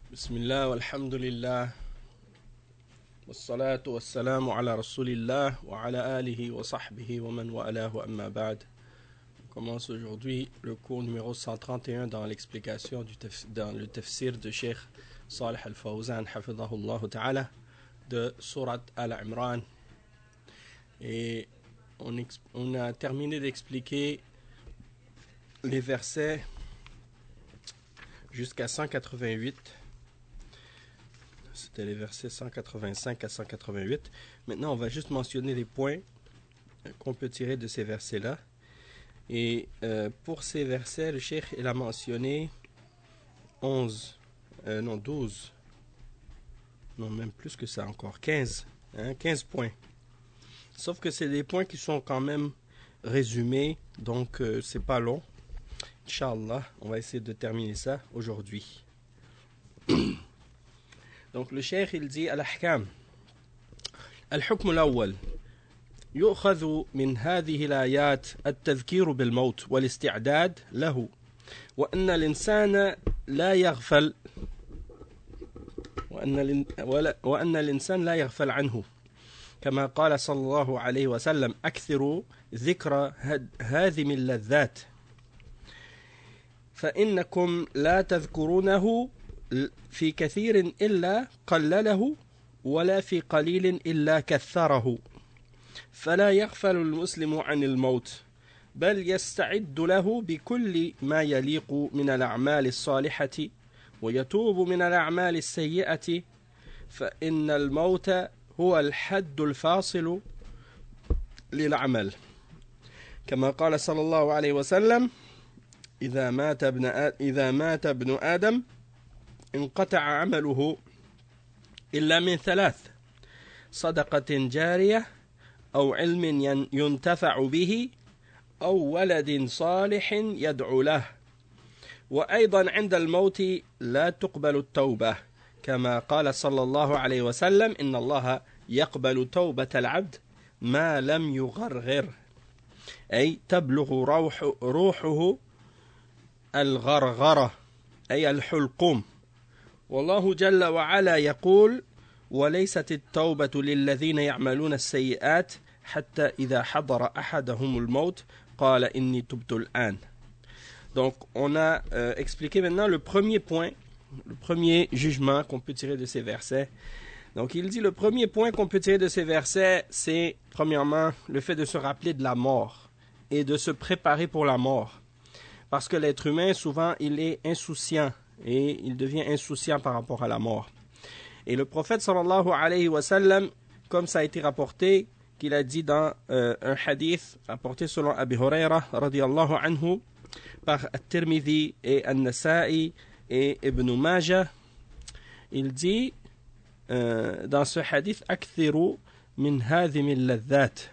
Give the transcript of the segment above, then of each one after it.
Bismillah, walhamdulillah, wassalatu wassalamu ala rasulillah, wa ala alihi wa sahbihi wa man wa'alahu amma ba'd. On commence aujourd'hui le cours numéro 131 dans l'explication dans le tafsir de Cheikh Salih Al-Fawzan, hafidahullah ta'ala, de Surat Al-Imran. Et on a terminé d'expliquer les versets jusqu'à 188. C'était les versets 185 à 188. Maintenant, on va juste mentionner les points qu'on peut tirer de ces versets-là. Et pour ces versets, le cheikh il a mentionné 12, non même plus que ça encore, 15 points. Sauf que c'est des points qui sont quand même résumés, donc c'est pas long. Inch'Allah, on va essayer de terminer ça aujourd'hui. Donc le cheikh il dit al-ahkam. الحكم الأول يؤخذ من هذه الآيات التذكير بالموت والاستعداد له وأن الإنسان لا يغفل وأن الإنسان لا يغفل عنه كما قال صلى الله عليه وسلم أكثروا ذكر هذه اللذات فإنكم لا تذكرونه في كثير إلا قلله ولا في قليل إلا كثره فلا يغفل المسلم عن الموت بل يستعد له بكل ما يليق من الأعمال الصالحة ويتوب من الأعمال السيئة فإن الموت هو الحد الفاصل للعمل كما قال صلى الله عليه وسلم إذا مات ابن آدم انقطع عمله إلا من ثلاث صدقة جارية أو علم ينتفع به أو ولد صالح يدعو له وأيضا عند الموت لا تقبل التوبة كما قال صلى الله عليه وسلم إن الله يقبل توبة العبد ما لم يغرغر أي تبلغ روحه الغرغرة أي الحلقوم والله جل وعلا يقول وليست التوبة للذين يعملون السيئات حتى إذا حضر أحدهم الموت قال إني تبت الآن. Donc on a expliqué maintenant le premier point, le premier jugement qu'on peut tirer de ces versets. Donc il dit le premier point qu'on peut tirer de ces versets, c'est premièrement le fait de se rappeler de la mort et de se préparer pour la mort. Parce que l'être humain, souvent, il est insouciant et il devient insouciant par rapport à la mort. Et le prophète sallallahu alayhi wa sallam, comme ça a été rapporté, qu'il a dit dans un hadith rapporté selon Abi Huraira radiyallahu anhu par At-Tirmidhi et An-Nasa'i et Ibn Majah, il dit dans ce hadith akthiru min hadhimi al-ladhat.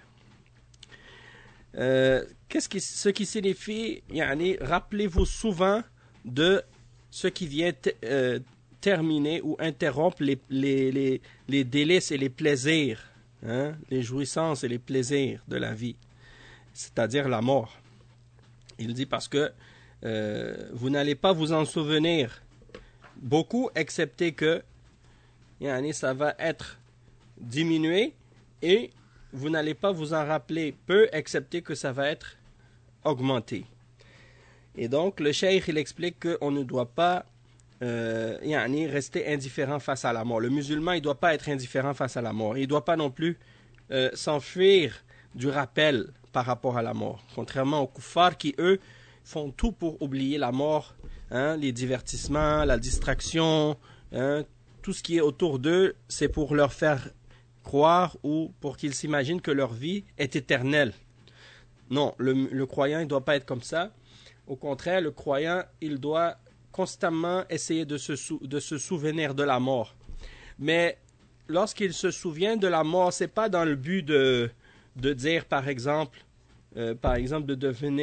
Ce qui signifie, rappelez-vous souvent de ce qui vient terminer ou interrompre les délices et les plaisirs, les jouissances et les plaisirs de la vie, c'est-à-dire la mort. Il dit parce que vous n'allez pas vous en souvenir beaucoup, excepté que ça va être diminué, et vous n'allez pas vous en rappeler peu, excepté que ça va être augmenté. Et donc, le cheikh, il explique qu'on ne doit pas rester indifférent face à la mort. Le musulman, il ne doit pas être indifférent face à la mort. Il ne doit pas non plus s'enfuir du rappel par rapport à la mort. Contrairement aux kuffars qui, eux, font tout pour oublier la mort, les divertissements, la distraction, tout ce qui est autour d'eux, c'est pour leur faire croire ou pour qu'ils s'imaginent que leur vie est éternelle. Non, le croyant, il ne doit pas être comme ça. Au contraire, le croyant, il doit constamment essayer de se souvenir de la mort. Mais lorsqu'il se souvient de la mort, ce n'est pas dans le but de dire, par exemple, de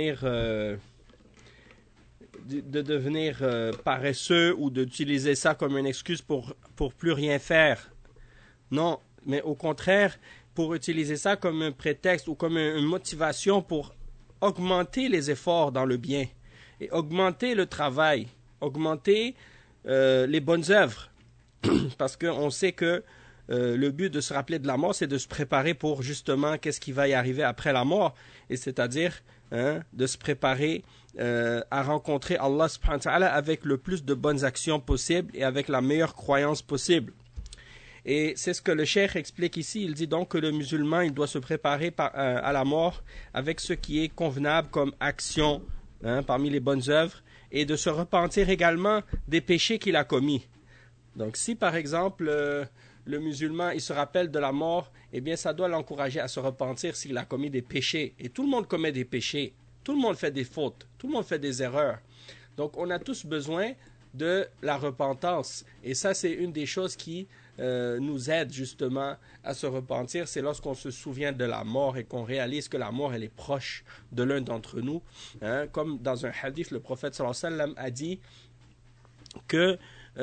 devenir paresseux ou d'utiliser ça comme une excuse pour plus rien faire. Non, mais au contraire, pour utiliser ça comme un prétexte ou comme une motivation pour augmenter les efforts dans le bien et augmenter le travail, augmenter les bonnes œuvres. Parce qu'on sait que le but de se rappeler de la mort, c'est de se préparer pour justement qu'est-ce qui va y arriver après la mort. Et c'est-à-dire de se préparer à rencontrer Allah subhanahu wa ta'ala avec le plus de bonnes actions possibles et avec la meilleure croyance possible. Et c'est ce que le cheikh explique ici. Il dit donc que le musulman, il doit se préparer à la mort avec ce qui est convenable comme action parmi les bonnes œuvres et de se repentir également des péchés qu'il a commis. Donc si par exemple le musulman il se rappelle de la mort, eh bien ça doit l'encourager à se repentir s'il a commis des péchés. Et tout le monde commet des péchés, tout le monde fait des fautes, tout le monde fait des erreurs. Donc on a tous besoin de la repentance. Et ça c'est une des choses qui nous aide justement à se repentir. C'est lorsqu'on se souvient de la mort et qu'on réalise que la mort elle est proche de l'un d'entre nous. Comme dans un hadith, le prophète sallallahu alayhi wa sallam a dit que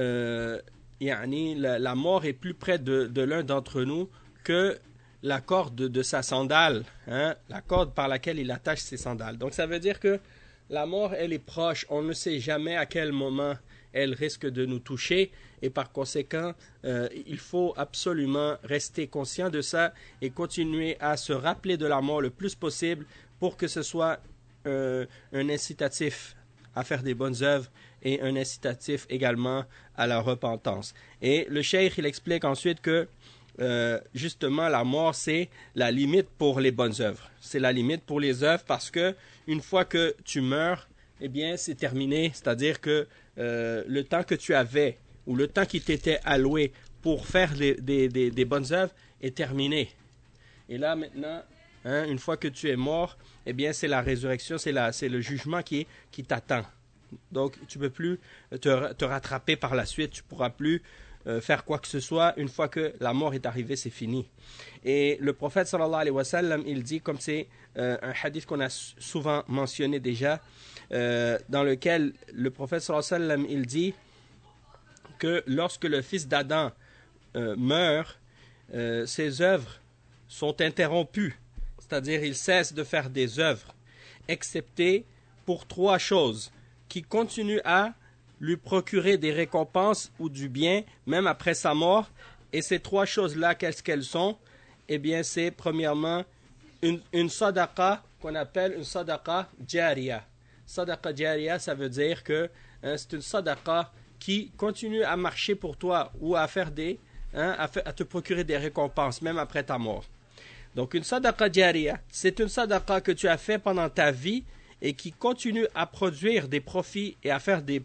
la mort est plus près de l'un d'entre nous que la corde de sa sandale, la corde par laquelle il attache ses sandales. Donc ça veut dire que la mort, elle est proche. On ne sait jamais à quel moment elle risque de nous toucher et par conséquent, il faut absolument rester conscient de ça et continuer à se rappeler de la mort le plus possible pour que ce soit un incitatif à faire des bonnes œuvres et un incitatif également à la repentance. Et le cheikh, il explique ensuite que justement la mort c'est la limite pour les bonnes œuvres. C'est la limite pour les œuvres parce que une fois que tu meurs, eh bien c'est terminé. C'est-à-dire que le temps que tu avais ou le temps qui t'était alloué pour faire des bonnes œuvres est terminé. Et là maintenant, une fois que tu es mort, eh bien c'est la résurrection, c'est le jugement qui t'attend. Donc tu ne peux plus te rattraper par la suite, tu ne pourras plus faire quoi que ce soit. Une fois que la mort est arrivée, c'est fini. Et le prophète sallallahu alayhi wa sallam, il dit, comme c'est un hadith qu'on a souvent mentionné déjà, dans lequel le prophète sallallahu alayhi wa sallam, il dit que lorsque le fils d'Adam meurt, ses œuvres sont interrompues, c'est-à-dire il cesse de faire des œuvres, excepté pour 3 choses qui continuent à lui procurer des récompenses ou du bien, même après sa mort. Et ces 3 choses-là, qu'est-ce qu'elles sont? Eh bien, c'est premièrement une sadaqa qu'on appelle une sadaqa jariya. Sadaqa jariya, ça veut dire que c'est une sadaqa qui continue à marcher pour toi ou à faire à te procurer des récompenses, même après ta mort. Donc, une sadaqa jariya, c'est une sadaqa que tu as fait pendant ta vie et qui continue à produire des profits et à faire des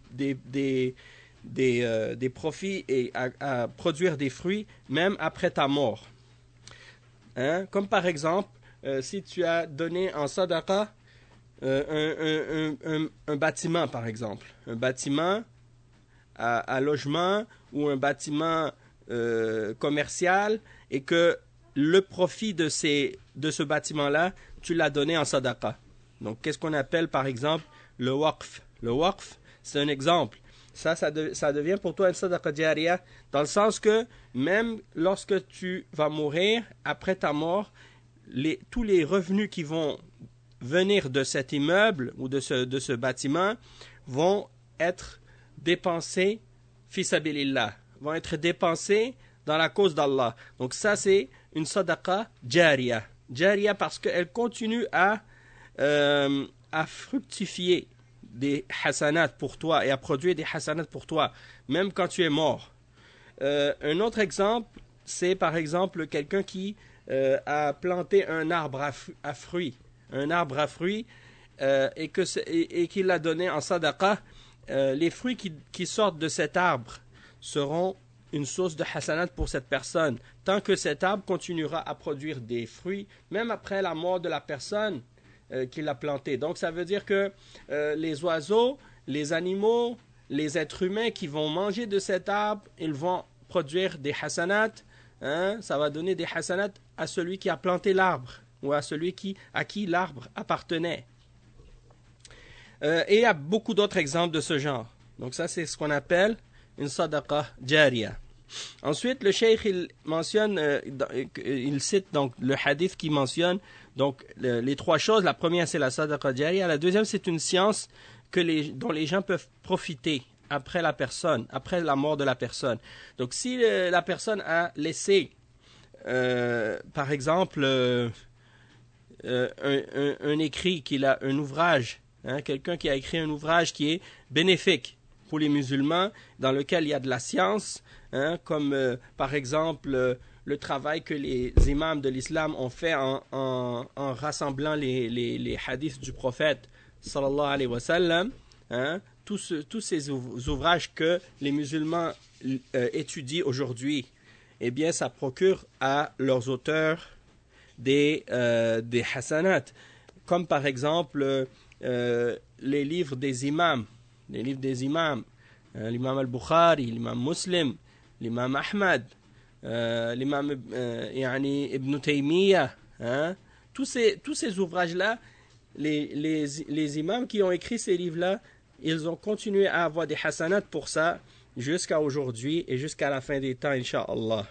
profits et à produire des fruits même après ta mort. Comme par exemple, si tu as donné en sadaqa un bâtiment par exemple, un bâtiment à logement ou un bâtiment commercial et que le profit de ce bâtiment-là, tu l'as donné en sadaqa. Donc, qu'est-ce qu'on appelle, par exemple, le waqf? Le waqf, c'est un exemple. Ça devient pour toi une sadaqa jariya, dans le sens que même lorsque tu vas mourir, après ta mort, tous les revenus qui vont venir de cet immeuble ou de ce bâtiment vont être dépensés fi sabilillah, vont être dépensés dans la cause d'Allah. Donc, ça, c'est une sadaqa jariya. Jariya parce qu'elle continue à fructifier des hasanats pour toi et à produire des hasanats pour toi, même quand tu es mort. Un autre exemple, c'est par exemple quelqu'un qui a planté un arbre à fruits, et qu'il l'a donné en sadaqa. Les fruits qui sortent de cet arbre seront une source de hasanat pour cette personne, tant que cet arbre continuera à produire des fruits, même après la mort de la personne qui l'a planté. Donc ça veut dire que les oiseaux, les animaux, les êtres humains qui vont manger de cet arbre, ils vont produire des hasanat. Ça va donner des hasanat à celui qui a planté l'arbre ou à celui à qui l'arbre appartenait. Et il y a beaucoup d'autres exemples de ce genre. Donc ça, c'est ce qu'on appelle une sadaqa jariya. Ensuite, le cheikh, il mentionne, il cite donc le hadith qui mentionne donc les 3 choses. La première, c'est la sadaqa jariya. La deuxième, c'est une science dont les gens peuvent profiter après la personne, après la mort de la personne. Donc si la personne a laissé, par exemple, un écrit, un ouvrage, hein, quelqu'un qui a écrit un ouvrage qui est bénéfique pour les musulmans, dans lequel il y a de la science, hein, comme par exemple le travail que les imams de l'islam ont fait en rassemblant les hadiths du prophète sallallahu alayhi wa sallam, hein, tous ces ouvrages que les musulmans étudient aujourd'hui, eh bien ça procure à leurs auteurs des hasanat, comme par exemple les livres des imams, l'imam al-Bukhari, l'imam Muslim, l'imam Ahmad, l'imam Ibn Taymiyyah, hein? Tous ces ouvrages-là, les imams qui ont écrit ces livres-là, ils ont continué à avoir des hasanat pour ça jusqu'à aujourd'hui et jusqu'à la fin des temps, Inch'Allah.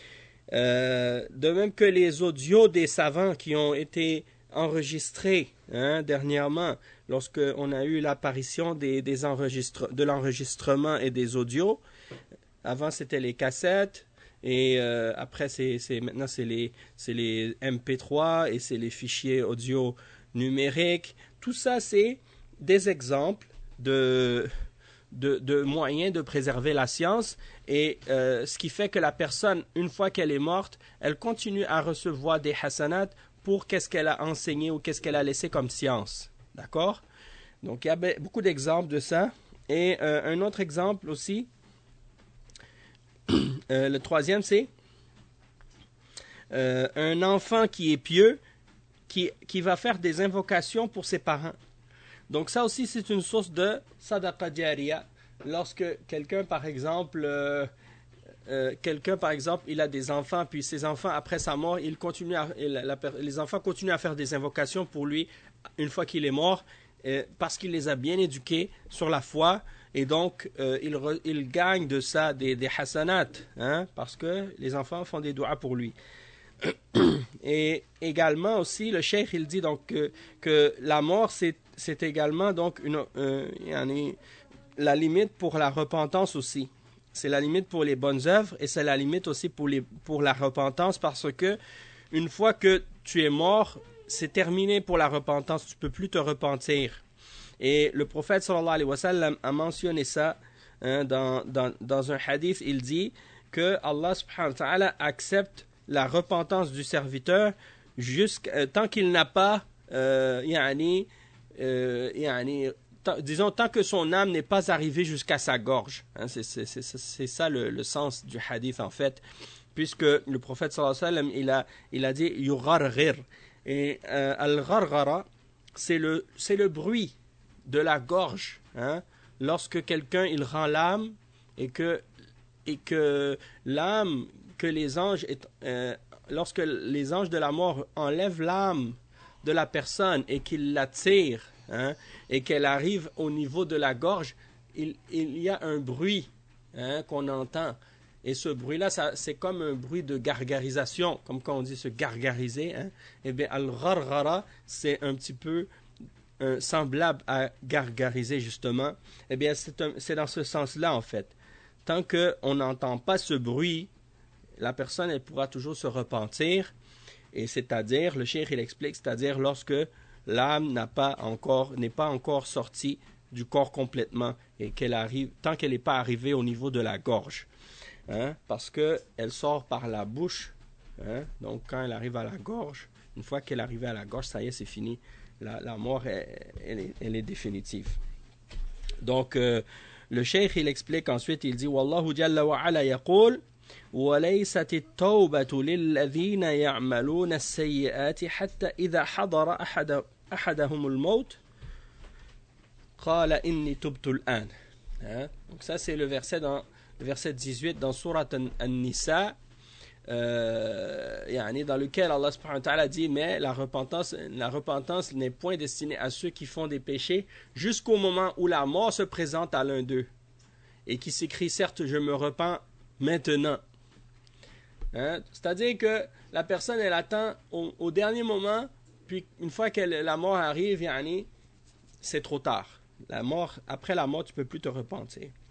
De même que les audios des savants qui ont été enregistrés, hein, dernièrement, lorsqu'on a eu l'apparition de l'enregistrement et des audios. Avant, c'était les cassettes, et après, maintenant, c'est les MP3 et c'est les fichiers audio numériques. Tout ça, c'est des exemples de moyens de préserver la science, et ce qui fait que la personne, une fois qu'elle est morte, elle continue à recevoir des hasanat pour qu'est-ce qu'elle a enseigné ou qu'est-ce qu'elle a laissé comme science. D'accord? Donc, il y a beaucoup d'exemples de ça. Et un autre exemple aussi, le troisième, c'est un enfant qui est pieux, qui va faire des invocations pour ses parents. Donc ça aussi, c'est une source de sadaqa jariya. Lorsque quelqu'un, par exemple, il a des enfants, puis ses enfants, après sa mort, les enfants continuent à faire des invocations pour lui une fois qu'il est mort, parce qu'il les a bien éduqués sur la foi, et donc il gagne de ça des hasanat, hein, parce que les enfants font des doigts pour lui. Et également aussi, le cheikh, il dit donc que la mort, c'est également donc la limite pour la repentance aussi. C'est la limite pour les bonnes œuvres, et c'est la limite aussi pour la repentance, parce que une fois que tu es mort, c'est terminé pour la repentance, tu ne peux plus te repentir. Et le prophète sallallahu alayhi wa sallam a mentionné ça, hein, dans un hadith. Il dit que Allah subhanahu wa ta'ala accepte la repentance du serviteur tant qu'il n'a pas disons, tant que son âme n'est pas arrivée jusqu'à sa gorge, hein. C'est ça le sens du hadith, en fait, puisque le prophète sallallahu alayhi wa sallam, il a dit yugharghir, et al-gharghara, c'est le bruit de la gorge, hein, lorsque quelqu'un il rend l'âme, et que l'âme que les anges lorsque les anges de la mort enlèvent l'âme de la personne et qu'ils la tirent, hein, et qu'elle arrive au niveau de la gorge, il y a un bruit, hein, qu'on entend. Et ce bruit-là, c'est comme un bruit de gargarisation, comme quand on dit se gargariser, hein. Eh bien, al-gharghara, c'est un petit peu semblable à gargariser, justement. Eh bien, c'est dans ce sens-là, en fait. Tant qu'on n'entend pas ce bruit, la personne, elle pourra toujours se repentir. Et c'est-à-dire, le cheikh, il explique, c'est-à-dire lorsque l'âme n'est pas encore sortie du corps complètement, et tant qu'elle n'est pas arrivée au niveau de la gorge, hein, parce qu'elle sort par la bouche, hein, donc quand elle arrive à la gorge, une fois qu'elle est arrivée à la gorge, ça y est, c'est fini, la mort, elle est définitive. Donc le cheikh, il explique ensuite, il dit Wallahu jalla wa ala yaqul وليست التوبة للذين يعملون السيئات حتى إذا حضر أحدهم الموت قال إني تبت الآن. Donc ça, c'est le verset 18 dans Surat An-Nisa, dans lequel Allah subhanahu wa ta'ala dit, mais la repentance n'est point destinée à ceux qui font des péchés jusqu'au moment où la mort se présente à l'un d'eux, et qui s'écrie, certes je me repens maintenant. Hein? C'est-à-dire que la personne, elle attend au dernier moment, puis une fois que la mort arrive, c'est trop tard. Après la mort, tu ne peux plus te repentir.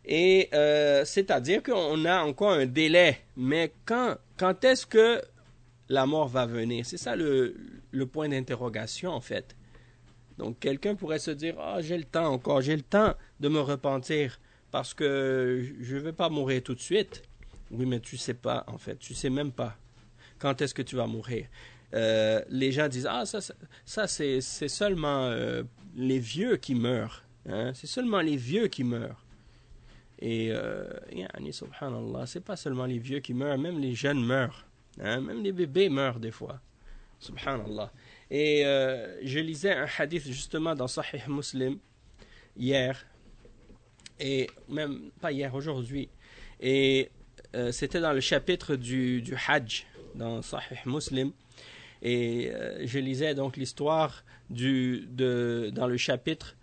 Et c'est-à-dire qu'on a encore un délai. Mais quand est-ce que la mort va venir? C'est ça le point d'interrogation, en fait. Donc, quelqu'un pourrait se dire, ah, j'ai le temps encore, j'ai le temps de me repentir parce que je ne vais pas mourir tout de suite. Oui, mais tu ne sais pas, en fait. Tu ne sais même pas quand est-ce que tu vas mourir. Les gens disent, ah, ça c'est seulement les vieux qui meurent. Hein? C'est seulement les vieux qui meurent. Et, subhanallah, c'est pas seulement les vieux qui meurent, même les jeunes meurent. Hein? Même les bébés meurent des fois. Subhanallah. Et je lisais un hadith justement dans Sahih Muslim hier, et même pas hier, aujourd'hui. Et c'était dans le chapitre du Hajj, dans Sahih Muslim. Et je lisais donc l'histoire dans le chapitre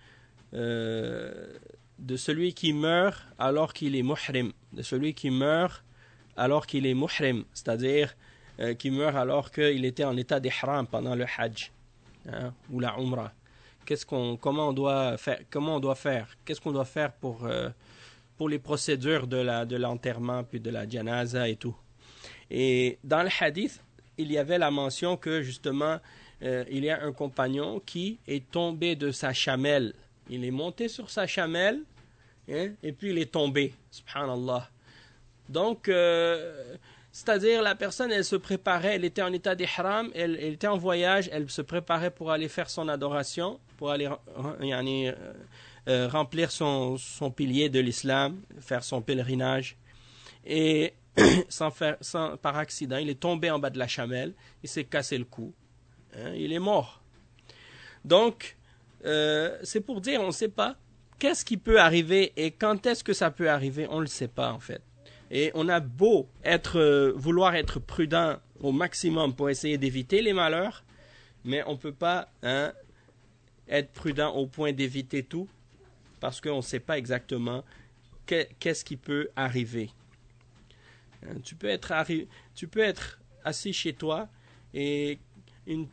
de celui qui meurt alors qu'il est muhrim, de celui qui meurt alors qu'il est muhrim, c'est-à-dire qui meurt alors qu'il était en état d'ihram pendant le hajj, hein, ou la umrah. Comment on doit faire, qu'est-ce qu'on doit faire pour les procédures de l'enterrement puis de la janaza et tout. Et dans le hadith, il y avait la mention que justement il y a un compagnon qui est tombé de sa chamelle. Il est monté sur sa chamelle, hein, et puis il est tombé, subhanallah. Donc c'est-à-dire la personne, elle se préparait, elle était en état d'ihram, elle était en voyage, elle se préparait pour aller faire son adoration, pour aller remplir son pilier de l'islam, faire son pèlerinage. Et par accident, il est tombé en bas de la chamelle, il s'est cassé le cou, hein, il est mort. Donc, c'est pour dire, on ne sait pas qu'est-ce qui peut arriver et quand est-ce que ça peut arriver, on ne le sait pas en fait. Et on a beau vouloir être prudent au maximum pour essayer d'éviter les malheurs, mais on ne peut pas être prudent au point d'éviter tout, parce qu'on ne sait pas exactement qu'est-ce qui peut arriver. Tu peux être assis chez toi et une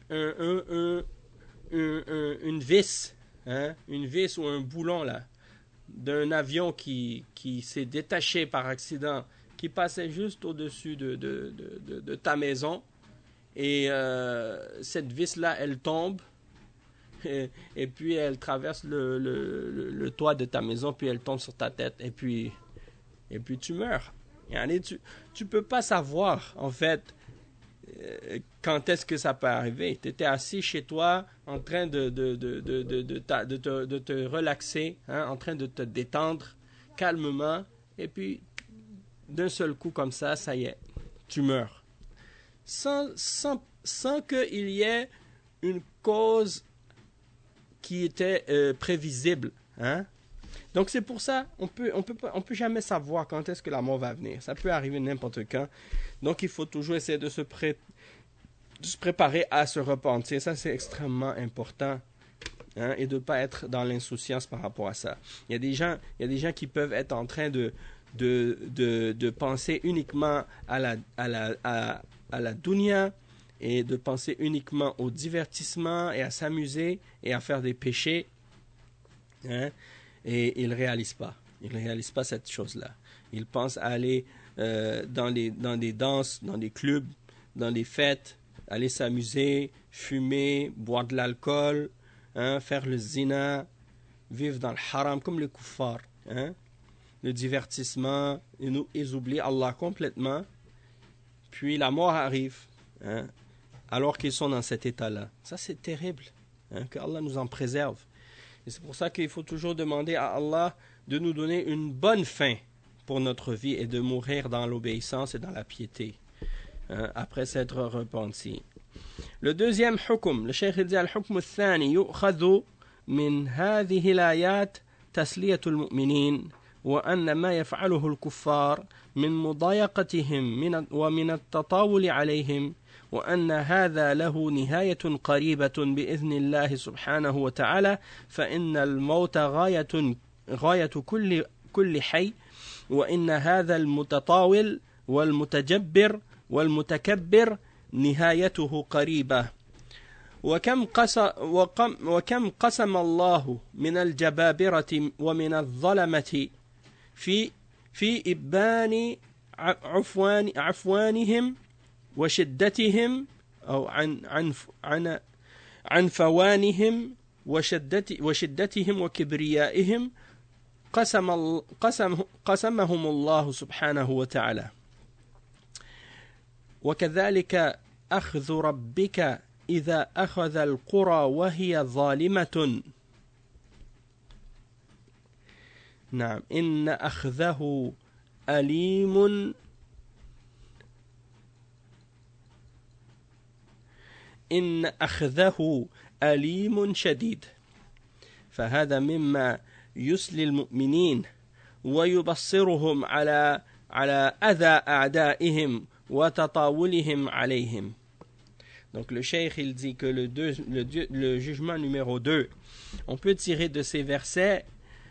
vis, hein, une vis ou un boulon là, d'un avion qui s'est détaché par accident, qui passait juste au-dessus de ta maison, et cette vis-là, elle tombe, et puis elle traverse le toit de ta maison, puis elle tombe sur ta tête, et puis tu meurs. Tu peux pas savoir, en fait, quand est-ce que ça peut arriver. Tu étais assis chez toi en train de te relaxer, hein, en train de te détendre calmement, et puis d'un seul coup comme ça y est, tu meurs. Sans qu'il y ait une cause qui était prévisible. Hein? Donc c'est pour ça, on peut jamais savoir quand est-ce que la mort va venir. Ça peut arriver n'importe quand. Donc il faut toujours essayer de se préparer à se repentir. Ça c'est extrêmement important, hein, et de ne pas être dans l'insouciance par rapport à ça. Il y a des gens qui peuvent être en train de penser uniquement à la dunya, et de penser uniquement au divertissement et à s'amuser et à faire des péchés, hein. Et ils ne réalisent pas. Ils ne réalisent pas cette chose-là. Ils pensent à aller dans des danses, dans des clubs, dans des fêtes, aller s'amuser, fumer, boire de l'alcool, hein, faire le zina, vivre dans le haram comme les kuffars. Hein, le divertissement, ils oublient Allah complètement. Puis la mort arrive, hein, alors qu'ils sont dans cet état-là. Ça, c'est terrible. Hein, que Allah nous en préserve. Et c'est pour ça qu'il faut toujours demander à Allah de nous donner une bonne fin pour notre vie et de mourir dans l'obéissance et dans la piété, hein, après s'être repenti. Le deuxième hukm, le cheikh dit al-hukm al-thani yu'khadhu min hadhihi al-ayat tasliyatu al-mu'minin wa anna ma yaf'aluhu al-kuffar min mudayaqatihim wa min at-tatawul alayhim وأن هذا له نهاية قريبة بإذن الله سبحانه وتعالى فإن الموت غاية كل حي وإن هذا المتطاول والمتجبر والمتكبر نهايته قريبة وكم قسم الله من الجبابرة ومن الظلمة في إبان عفوانهم وشدتهم أو عن فوانهم وشدتهم وكبريائهم قسمهم الله سبحانه وتعالى. وكذلك أخذ ربك إذا أخذ القرى وهي ظالمة. نعم إن أخذه أليم شديد. فهذا مما يسلي المؤمنين ويبصرهم على أذى أعدائهم وتطاولهم عليهم. Donc le cheikh il dit que le jugement numéro 2, on peut tirer de ces versets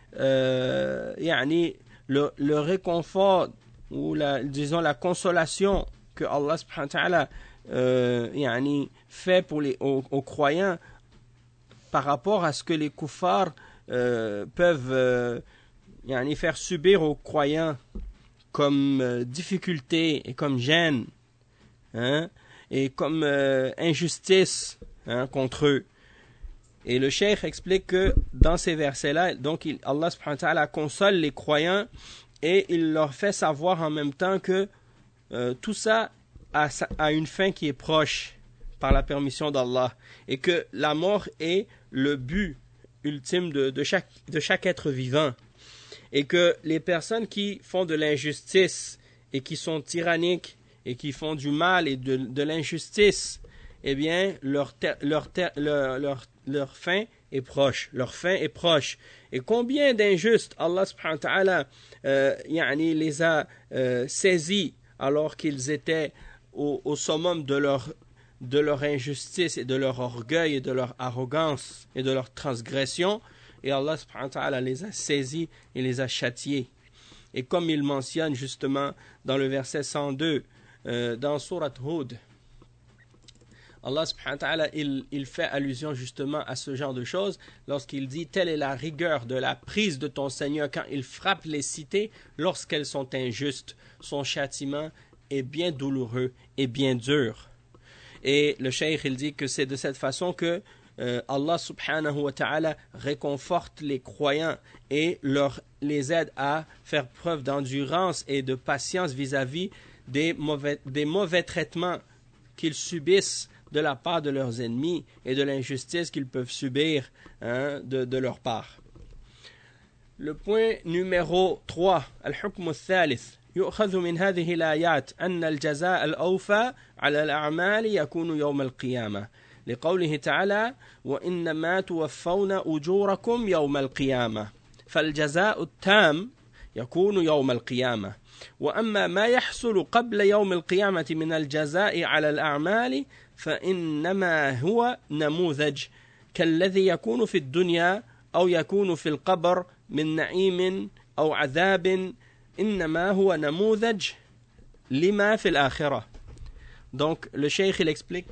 le réconfort ou la consolation que Allah subhanahu wa ta'ala fait pour aux croyants par rapport à ce que les kuffars peuvent faire subir aux croyants comme difficulté et comme gêne, et comme injustice contre eux. Et le cheikh explique que dans ces versets-là, donc Allah subhanahu wa ta'ala console les croyants et il leur fait savoir en même temps que tout ça a une fin qui est proche par la permission d'Allah, et que la mort est le but ultime de chaque être vivant, et que les personnes qui font de l'injustice et qui sont tyranniques et qui font du mal et de l'injustice, eh bien leur fin est proche. Leur fin est proche. Et combien d'injustes Allah subhanahu wa ta'ala les a saisis alors qu'ils étaient au summum de leur injustice et de leur orgueil et de leur arrogance et de leur transgression, et Allah subhanahu wa ta'ala les a saisis et les a châtiés. Et comme il mentionne justement dans le verset 102 dans Surat Hud, Allah subhanahu wa ta'ala il fait allusion justement à ce genre de choses lorsqu'il dit: telle est la rigueur de la prise de ton Seigneur quand il frappe les cités lorsqu'elles sont injustes. Son châtiment est bien douloureux et bien dur. Et le cheikh il dit que c'est de cette façon que Allah subhanahu wa ta'ala réconforte les croyants et les aide à faire preuve d'endurance et de patience vis-à-vis des mauvais traitements qu'ils subissent de la part de leurs ennemis et de l'injustice qu'ils peuvent subir de leur part. Le point numéro 3, al-hukm al-thalith. يؤخذ من هذه الآيات أن الجزاء الأوفى على الأعمال يكون يوم القيامة لقوله تعالى: وإنما توفون أجوركم يوم القيامة، فالجزاء التام يكون يوم القيامة. وأما ما يحصل قبل يوم القيامة من الجزاء على الأعمال فإنما هو نموذج كالذي يكون في الدنيا أو يكون في القبر من نعيم أو عذاب إنما هو نموذج لما في الآخرة. Donc le cheikh il explique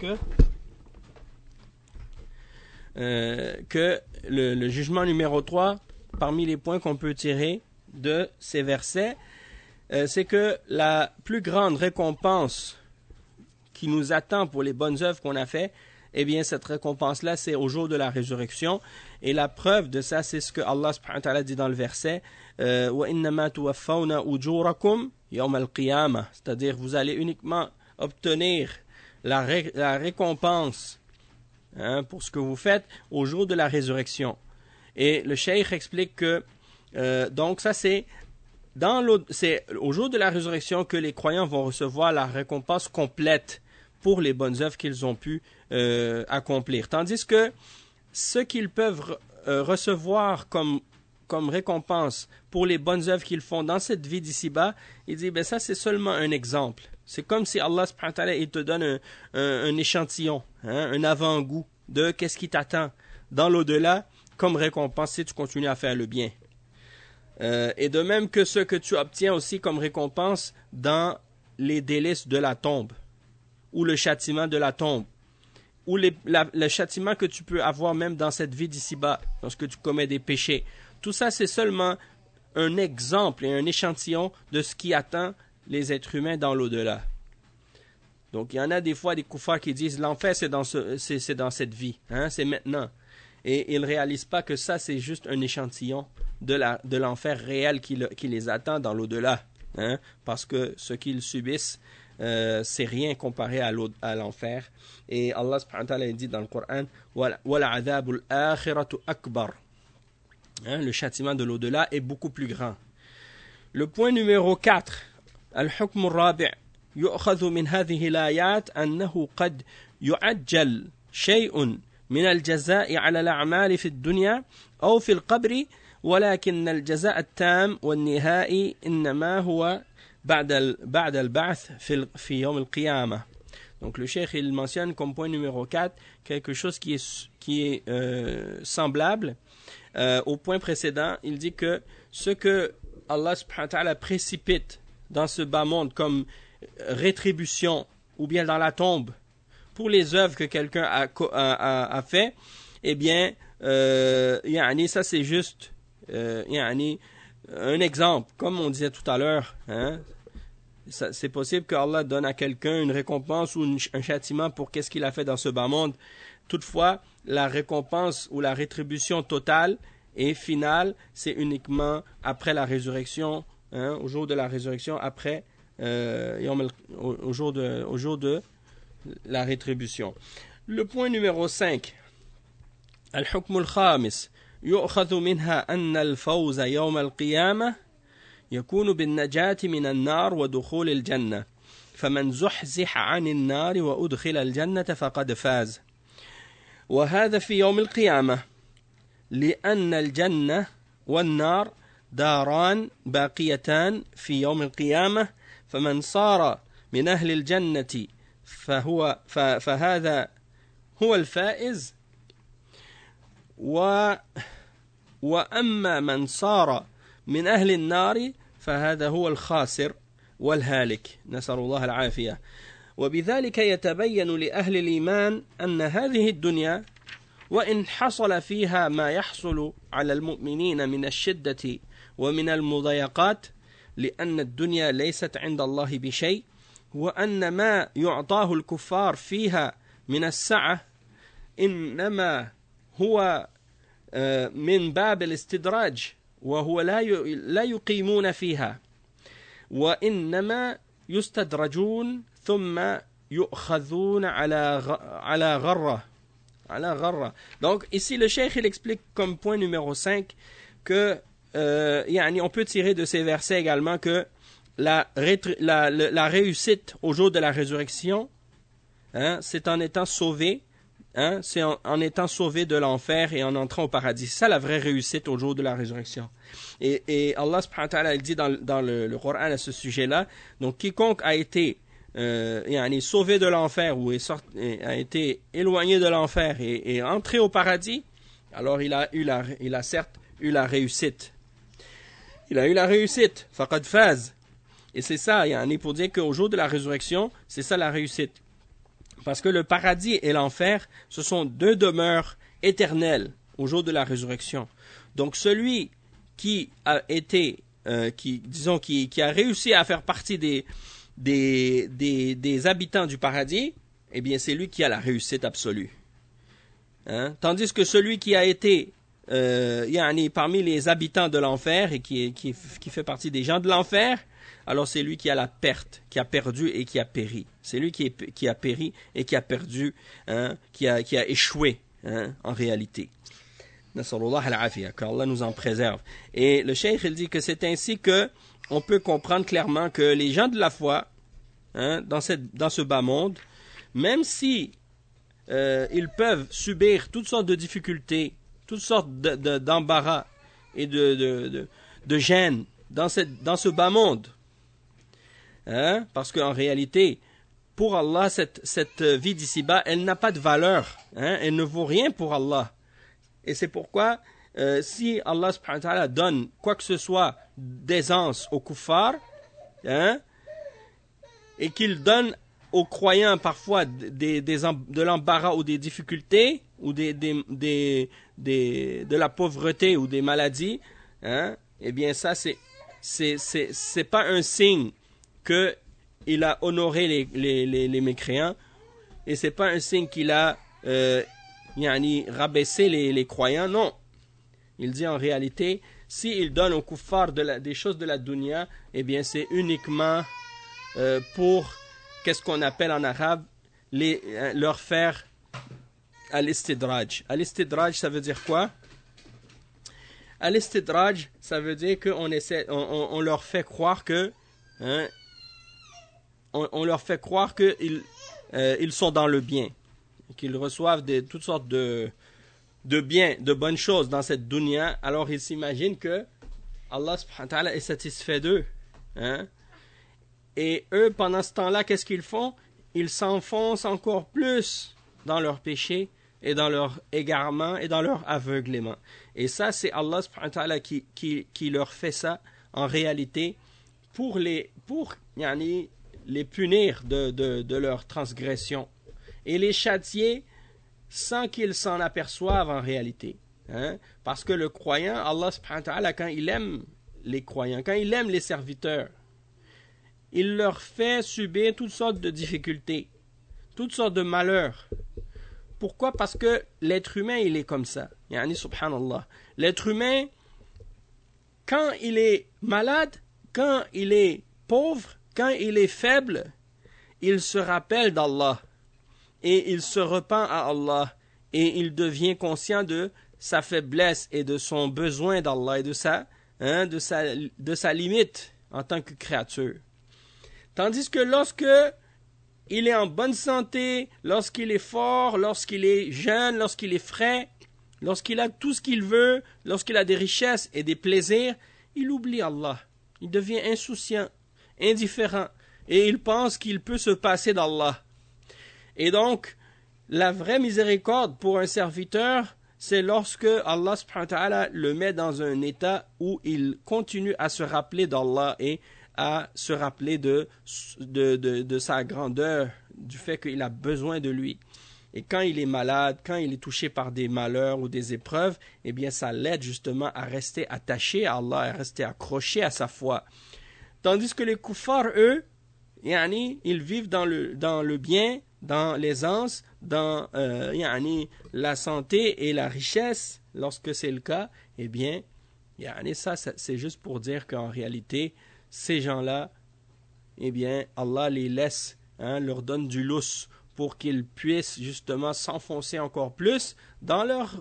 que le jugement numéro 3, parmi les points qu'on peut tirer de ces versets, c'est que la plus grande récompense qui nous attend pour les bonnes œuvres qu'on a fait, eh bien cette récompense-là, c'est au jour de la résurrection. Et la preuve de ça, c'est ce que Allah subhanahu wa ta'ala dit dans le verset: وَإِنَّمَا تُوَفَّوْنَ أُجُورَكُمْ يَوْمَ الْقِيَامَةِ, c'est-à-dire vous allez uniquement obtenir la récompense pour ce que vous faites au jour de la résurrection. Et le cheikh explique que donc ça c'est au jour de la résurrection que les croyants vont recevoir la récompense complète pour les bonnes œuvres qu'ils ont pu accomplir. Tandis que ce qu'ils peuvent recevoir comme récompense pour les bonnes œuvres qu'ils font dans cette vie d'ici-bas, il dit, ça c'est seulement un exemple. C'est comme si Allah subhanahu wa ta'ala il te donne un échantillon, un avant-goût de qu'est-ce qui t'attend dans l'au-delà comme récompense si tu continues à faire le bien. Et de même que ce que tu obtiens aussi comme récompense dans les délices de la tombe, ou le châtiment de la tombe, ou le châtiment que tu peux avoir même dans cette vie d'ici-bas, lorsque tu commets des péchés. Tout ça, c'est seulement un exemple et un échantillon de ce qui attend les êtres humains dans l'au-delà. Donc il y en a des fois des koufars qui disent l'enfer c'est dans cette vie, hein, c'est maintenant. Et ils ne réalisent pas que ça c'est juste un échantillon de l'enfer réel qui les attend dans l'au-delà. Hein, parce que ce qu'ils subissent, c'est rien comparé à l'enfer. Et Allah subhanahu wa ta'ala dit dans le Coran وَلَعَذَابُ الْآخِرَةُ أَكْبَرُ. Le châtiment de l'au-delà est beaucoup plus grand. Le point numéro 4, الحكم الرابع يؤخذ من هذه الآيات أنه قد يعجل شيء من الجزاء على الأعمال في الدنيا أو في القبر ولكن الجزاء التام والنهائي إنما هو بعد البعث في يوم القيامة. Donc le cheikh il mentionne comme point numéro 4 quelque chose qui est semblable au point précédent. Il dit que ce que Allah subhanahu wa ta'ala précipite dans ce bas monde comme rétribution ou bien dans la tombe pour les œuvres que quelqu'un a fait, eh bien ça c'est juste un exemple, comme on disait tout à l'heure, hein. C'est possible que Allah donne à quelqu'un une récompense ou un châtiment pour qu'est-ce qu'il a fait dans ce bas monde. Toutefois, la récompense ou la rétribution totale et finale, c'est uniquement après la résurrection, hein, au jour de la résurrection, après au jour de la rétribution. Le point numéro 5, al-hukm al-khamis يؤخذ منها أن الفوز يوم القيامة يكون بالنجاة من النار ودخول الجنة فمن زحزح عن النار وأدخل الجنة فقد فاز وهذا في يوم القيامة لأن الجنة والنار داران باقيتان في يوم القيامة فمن صار من أهل الجنة فهذا هو الفائز وأما من صار من أهل النار فهذا هو الخاسر والهالك نسأل الله العافية وبذلك يتبين لأهل الإيمان أن هذه الدنيا وإن حصل فيها ما يحصل على المؤمنين من الشدة ومن المضايقات لأن الدنيا ليست عند الله بشيء وأن ما يعطاه الكفار فيها من السعة إنما هو من باب الاستدراج وهو لا يقيمون فيها وإنما يستدرجون ثم يؤخذون على غرة. Donc ici le cheikh il explique comme point numéro 5 que on peut tirer de ces versets également que la réussite au jour de la résurrection, hein, c'est en étant sauvé. Hein, c'est en étant sauvé de l'enfer et en entrant au paradis. C'est ça la vraie réussite au jour de la résurrection. Et Allah subhanahu wa ta'ala il dit dans le Coran à ce sujet-là, donc quiconque a été sauvé de l'enfer ou a été éloigné de l'enfer et entré au paradis, alors il a certes eu la réussite. Il a eu la réussite, faqad faz. Et c'est ça, pour dire qu'au jour de la résurrection, c'est ça la réussite. Parce que le paradis et l'enfer, ce sont deux demeures éternelles au jour de la résurrection. Donc celui qui a été, qui a réussi à faire partie des habitants du paradis, eh bien c'est lui qui a la réussite absolue. Hein? Tandis que celui qui a été parmi les habitants de l'enfer et qui fait partie des gens de l'enfer, alors c'est lui qui a la perte, qui a perdu et qui a péri. C'est lui qui a péri et qui a perdu, hein, qui a échoué, hein, en réalité. Nasrullah al-afiyah, qu'Allah nous en préserve. Et le cheikh il dit que c'est ainsi que on peut comprendre clairement que les gens de la foi, hein, dans ce bas monde, même si ils peuvent subir toutes sortes de difficultés, toutes sortes d'embarras et de gênes dans ce bas monde, hein, parce qu'en réalité, pour Allah, cette vie d'ici-bas, elle n'a pas de valeur, hein, elle ne vaut rien pour Allah. Et c'est pourquoi, si Allah subhanahu wa ta'ala donne quoi que ce soit d'aisance aux kuffars, hein, et qu'il donne aux croyants parfois de l'embarras ou des difficultés, ou de la pauvreté ou des maladies, hein, eh bien ça c'est pas un signe que il a honoré les mécréants, et c'est pas un signe qu'il a rabaissé les croyants. Non, il dit en réalité, s'il donne aux kuffars des choses de la dunya, eh bien c'est uniquement pour, qu'est-ce qu'on appelle en arabe, leur faire al-istidraj. Al-istidraj, ça veut dire quoi? Al-istidraj, ça veut dire qu'on leur fait croire que on leur fait croire qu'ils ils sont dans le bien, qu'ils reçoivent toutes sortes de biens, de bonnes choses dans cette dunya. Alors ils s'imaginent que Allah subhanahu wa ta'ala est satisfait d'eux. Et eux, pendant ce temps-là, qu'est-ce qu'ils font? Ils s'enfoncent encore plus dans leur péché et dans leur égarement et dans leur aveuglement. Et ça, c'est Allah subhanahu wa ta'ala qui leur fait ça en réalité pour les punir de leur transgression et les châtier sans qu'ils s'en aperçoivent en réalité. Parce que le croyant, Allah subhanahu wa ta'ala, quand il aime les croyants, quand il aime les serviteurs, il leur fait subir toutes sortes de difficultés, toutes sortes de malheurs. Pourquoi? Parce que l'être humain, il est comme ça. Subhanallah. L'être humain, quand il est malade, quand il est pauvre, quand il est faible, il se rappelle d'Allah et il se repent à Allah et il devient conscient de sa faiblesse et de son besoin d'Allah et de sa limite en tant que créature. Tandis que lorsque il est en bonne santé, lorsqu'il est fort, lorsqu'il est jeune, lorsqu'il est frais, lorsqu'il a tout ce qu'il veut, lorsqu'il a des richesses et des plaisirs, il oublie Allah. Il devient insouciant, indifférent, et il pense qu'il peut se passer d'Allah. Et donc, la vraie miséricorde pour un serviteur, c'est lorsque Allah subhanahu wa ta'ala le met dans un état où il continue à se rappeler d'Allah et à se rappeler de sa grandeur, du fait qu'il a besoin de lui. Et quand il est malade, quand il est touché par des malheurs ou des épreuves, eh bien ça l'aide justement à rester attaché à Allah, à rester accroché à sa foi. Tandis que les kuffars, eux, ils vivent dans le bien, dans l'aisance, dans la santé et la richesse. Lorsque c'est le cas, eh bien, ça c'est juste pour dire qu'en réalité, ces gens-là, eh bien, Allah les laisse, leur donne du lousse pour qu'ils puissent justement s'enfoncer encore plus dans leur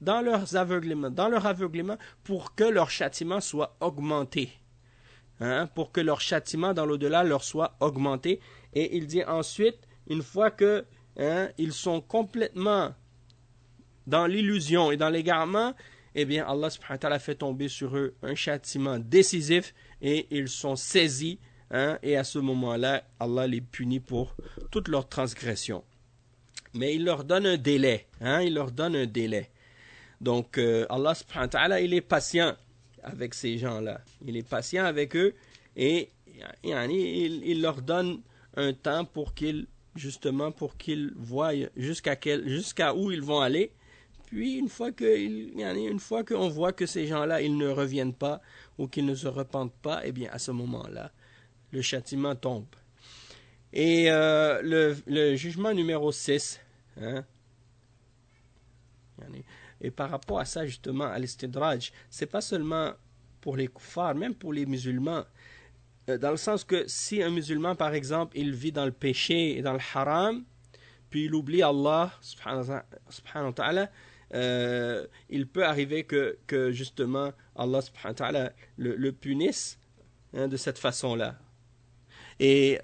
aveuglement, pour que leur châtiment soit augmenté. Pour que leur châtiment dans l'au-delà leur soit augmenté. Et il dit ensuite, une fois que ils sont complètement dans l'illusion et dans l'égarement, eh bien Allah subhanahu wa ta'ala fait tomber sur eux un châtiment décisif et ils sont saisis, et à ce moment-là, Allah les punit pour toutes leurs transgressions. Mais il leur donne un délai, Donc Allah subhanahu wa ta'ala, il est patient avec ces gens-là. Il est patient avec eux et il leur donne un temps pour qu'ils voient jusqu'à où ils vont aller. Puis une fois qu'on voit que ces gens-là, ils ne reviennent pas ou qu'ils ne se repentent pas, eh bien à ce moment-là, le châtiment tombe. Et le jugement numéro 6, et par rapport à ça justement, à l'istidraj, c'est pas seulement pour les kuffars, même pour les musulmans, dans le sens que si un musulman par exemple, il vit dans le péché et dans le haram, puis il oublie Allah subhanahu wa ta'ala, il peut arriver que justement Allah subhanahu wa ta'ala le punisse de cette façon-là. Et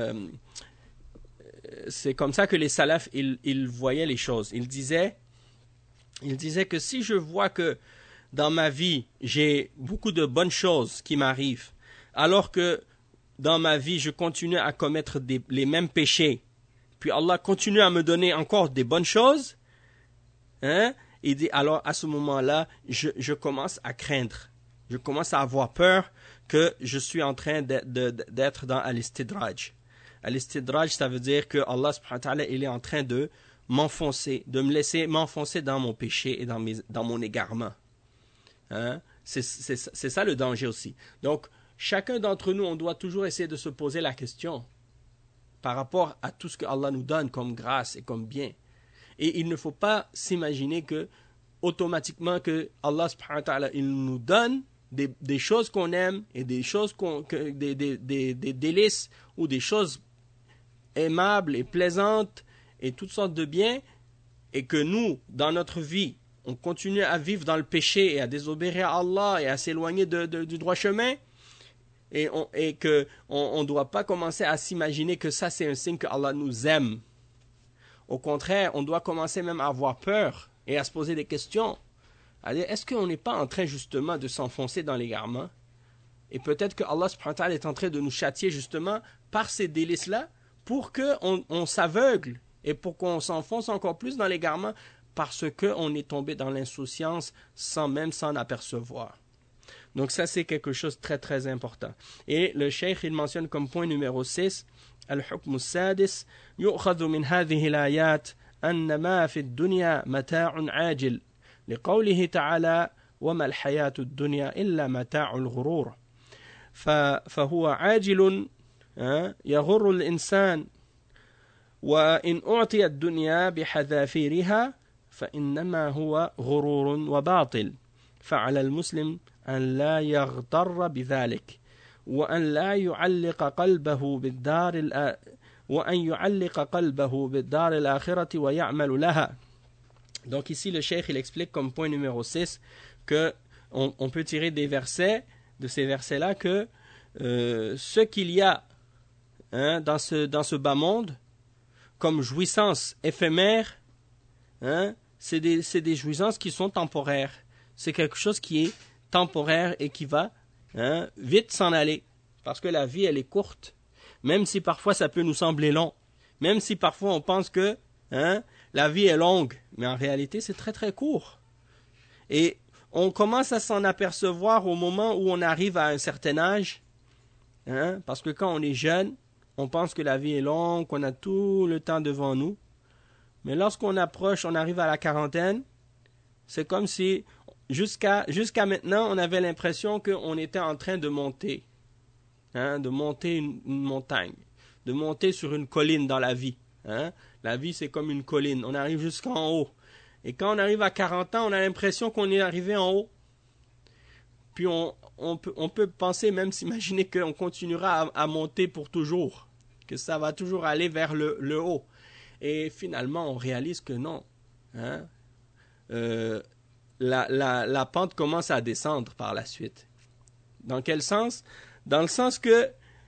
c'est comme ça que les salafs ils voyaient les choses. Ils disaient que si je vois que dans ma vie j'ai beaucoup de bonnes choses qui m'arrivent, alors que dans ma vie je continue à commettre les mêmes péchés, puis Allah continue à me donner encore des bonnes choses, il dit alors à ce moment-là je commence à craindre, je commence à avoir peur que je suis en train d'être dans al-istidraj. Al-istidraj, ça veut dire que Allah subhanahu wa ta'ala, il est en train de m'enfoncer, de me laisser m'enfoncer dans mon péché et dans mon égarement. C'est ça le danger aussi. Donc, chacun d'entre nous, on doit toujours essayer de se poser la question par rapport à tout ce que Allah nous donne comme grâce et comme bien. Et il ne faut pas s'imaginer que automatiquement que Allah subhanahu wa ta'ala, il nous donne des choses qu'on aime et des choses des délices ou des choses aimables et plaisantes et toutes sortes de biens, et que nous, dans notre vie, on continue à vivre dans le péché et à désobéir à Allah et à s'éloigner du droit chemin, et qu'on ne doit pas commencer à s'imaginer que ça c'est un signe que Allah nous aime. Au contraire, on doit commencer même à avoir peur et à se poser des questions. Est-ce qu'on n'est pas en train justement de s'enfoncer dans l'égarement? Et peut-être que Allah subhanahu wa ta'ala est en train de nous châtier justement par ces délices-là pour qu'on s'aveugle et pour qu'on s'enfonce encore plus dans l'égarement parce qu'on est tombé dans l'insouciance sans même s'en apercevoir. Donc ça c'est quelque chose de très très important. Et le cheikh il mentionne comme point numéro 6 الحكم السادس يؤخذ من هذه الآيات أن ما في الدنيا متاع عاجل لقوله تعالى وما الحياة الدنيا إلا متاع الغرور فهو عاجل يغر الإنسان وإن أعطي الدنيا بحذافيرها فإنما هو غرور وباطل فعلى المسلم أن لا يغتر بذلك وأن لا يعلق قلبه بالدار الآخرة ويعمل لها. Donc ici le cheikh il explique comme point numéro 6 que on peut tirer des versets, de ces versets-là, que ce qu'il y a dans ce bas monde comme jouissance éphémère, c'est des jouissances qui sont temporaires. C'est quelque chose qui est temporaire et qui va vite s'en aller. Parce que la vie, elle est courte. Même si parfois ça peut nous sembler long. Même si parfois on pense que la vie est longue. Mais en réalité, c'est très très court. Et on commence à s'en apercevoir au moment où on arrive à un certain âge. Parce que quand on est jeune, on pense que la vie est longue, qu'on a tout le temps devant nous. Mais lorsqu'on approche, on arrive à la quarantaine, c'est comme si jusqu'à maintenant, on avait l'impression qu'on était en train de monter. De monter une montagne, de monter sur une colline dans la vie. La vie, c'est comme une colline, on arrive jusqu'en haut. Et quand on arrive à 40 ans, on a l'impression qu'on est arrivé en haut. Puis on peut penser, même s'imaginer qu'on continuera à monter pour toujours, que ça va toujours aller vers le haut. Et finalement, on réalise que non. La pente commence à descendre par la suite. Dans quel sens? Dans le sens que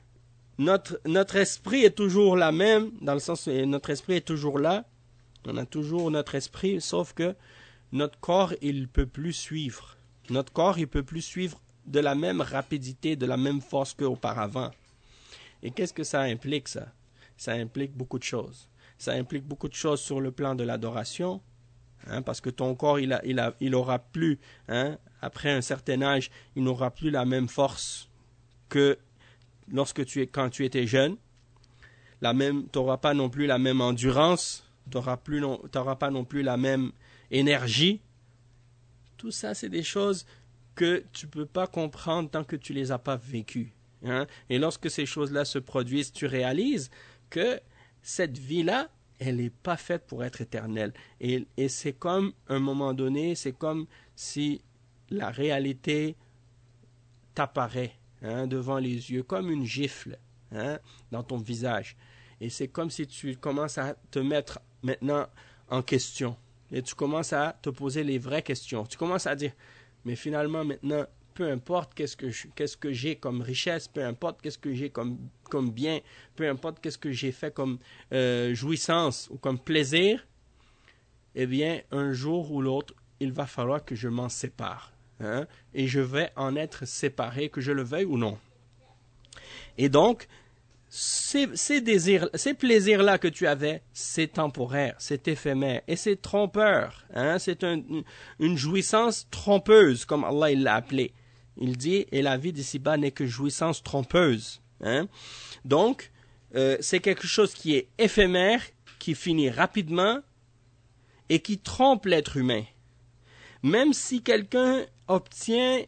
notre esprit est toujours la même, dans le sens où notre esprit est toujours là, on a toujours notre esprit, sauf que notre corps, il ne peut plus suivre. Notre corps, il ne peut plus suivre de la même rapidité, de la même force qu'auparavant. Et qu'est-ce que ça implique, ça? Ça implique beaucoup de choses. Ça implique beaucoup de choses sur le plan de l'adoration, parce que ton corps, il aura plus, après un certain âge, il n'aura plus la même force que quand tu étais jeune. Tu n'auras pas non plus la même endurance, tu n'auras pas non plus la même énergie. Tout ça, c'est des choses que tu ne peux pas comprendre tant que tu ne les as pas vécues. Et lorsque ces choses-là se produisent, tu réalises que cette vie-là, elle n'est pas faite pour être éternelle. Et c'est comme, à un moment donné, c'est comme si la réalité t'apparaît devant les yeux, comme une gifle dans ton visage. Et c'est comme si tu commences à te mettre maintenant en question. Et tu commences à te poser les vraies questions. Tu commences à dire, mais finalement maintenant, peu importe qu'est-ce que j'ai comme richesse, peu importe qu'est-ce que j'ai comme bien, peu importe qu'est-ce que j'ai fait comme jouissance ou comme plaisir, eh bien, un jour ou l'autre, il va falloir que je m'en sépare. Et je vais en être séparé, que je le veuille ou non. Et donc, ces plaisirs-là que tu avais, c'est temporaire, c'est éphémère, et c'est trompeur. C'est une jouissance trompeuse, comme Allah il l'a appelé. Il dit, et la vie d'ici-bas n'est que jouissance trompeuse. Donc, c'est quelque chose qui est éphémère, qui finit rapidement, et qui trompe l'être humain. Même si quelqu'un obtient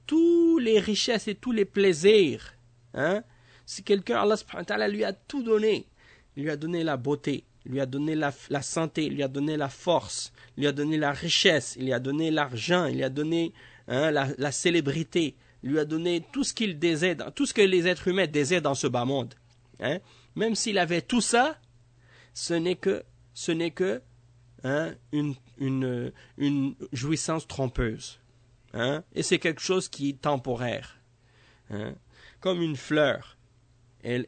toutes les richesses et tous les plaisirs, hein, si quelqu'un, Allah subhanahu wa ta'ala, lui a tout donné, il lui a donné la beauté, il lui a donné la santé, il lui a donné la force, il lui a donné la richesse, il lui a donné l'argent, il lui a donné la célébrité, il lui a donné tout ce qu'il désire, tout ce que les êtres humains désirent dans ce bas monde. Hein. Même s'il avait tout ça, ce n'est que hein, une jouissance trompeuse. Hein. Et c'est quelque chose qui est temporaire. Hein. Comme une fleur. Elle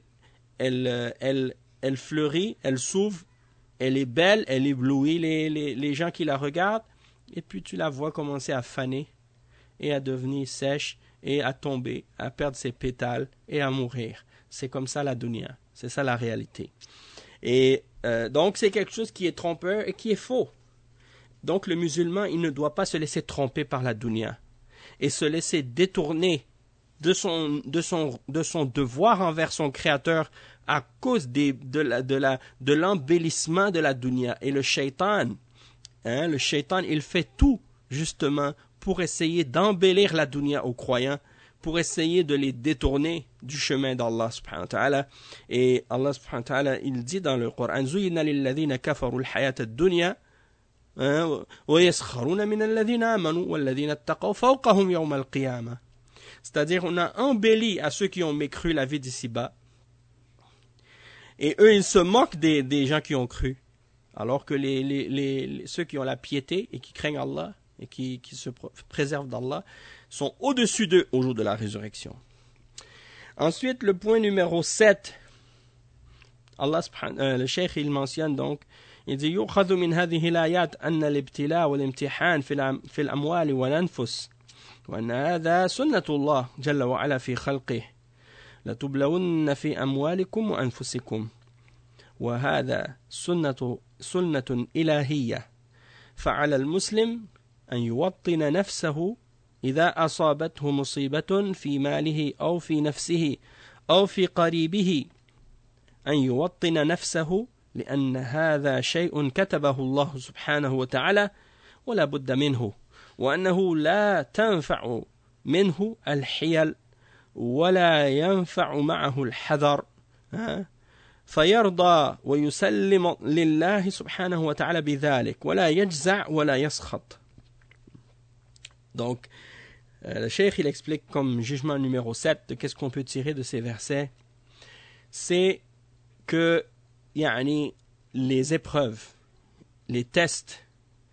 fleurit, elle s'ouvre, elle est belle, elle éblouit les gens qui la regardent, et puis tu la vois commencer à faner, et à devenir sèche, et à tomber, à perdre ses pétales, et à mourir. C'est comme ça la dunya, c'est ça la réalité. Et donc c'est quelque chose qui est trompeur et qui est faux. Donc le musulman, il ne doit pas se laisser tromper par la dunya, et se laisser détourner de son devoir envers son créateur à cause de l'embellissement de la dunya. Et le shaitan, il fait tout justement pour essayer d'embellir la dunya aux croyants, pour essayer de les détourner du chemin d'Allah subhanahu wa ta'ala. Et Allah subhanahu wa ta'ala, il dit dans le Coran, Zuyina lilladhina kafaru al-hayata ad-dunya wa yaskharuna min alladhina amanu walladhina attaqaw fawqahum yawm al-qiyamah. C'est-à-dire, on a embelli à ceux qui ont mécru la vie d'ici-bas. Et eux, ils se moquent des gens qui ont cru. Alors que ceux qui ont la piété et qui craignent Allah et qui se préservent d'Allah sont au-dessus d'eux au jour de la résurrection. Ensuite, le point numéro 7. Le cheikh, il mentionne donc, il dit, يُؤْخَذُ مِنْ هَذِهِ الْآيَاتِ أَنَّ الْابْتِلَاءَ وَالْامْتِحَانَ في الأموال والأنفس وأن هذا سنة الله جل وعلا في خلقه لتبلون في أموالكم وأنفسكم وهذا سنة إلهية فعلى المسلم أن يوطن نفسه إذا أصابته مصيبة في ماله أو في نفسه أو في قريبه أن يوطن نفسه لأن هذا شيء كتبه الله سبحانه وتعالى ولا بد منه وأنه لا تنفع منه الحيل ولا ينفع معه الحذر فيرضى ويسلم لله سبحانه وتعالى بذلك ولا يجزع ولا يسخط. Donc, le cheikh, il explique comme jugement numéro 7 de qu'est-ce qu'on peut tirer de ces versets. C'est que les épreuves, les tests,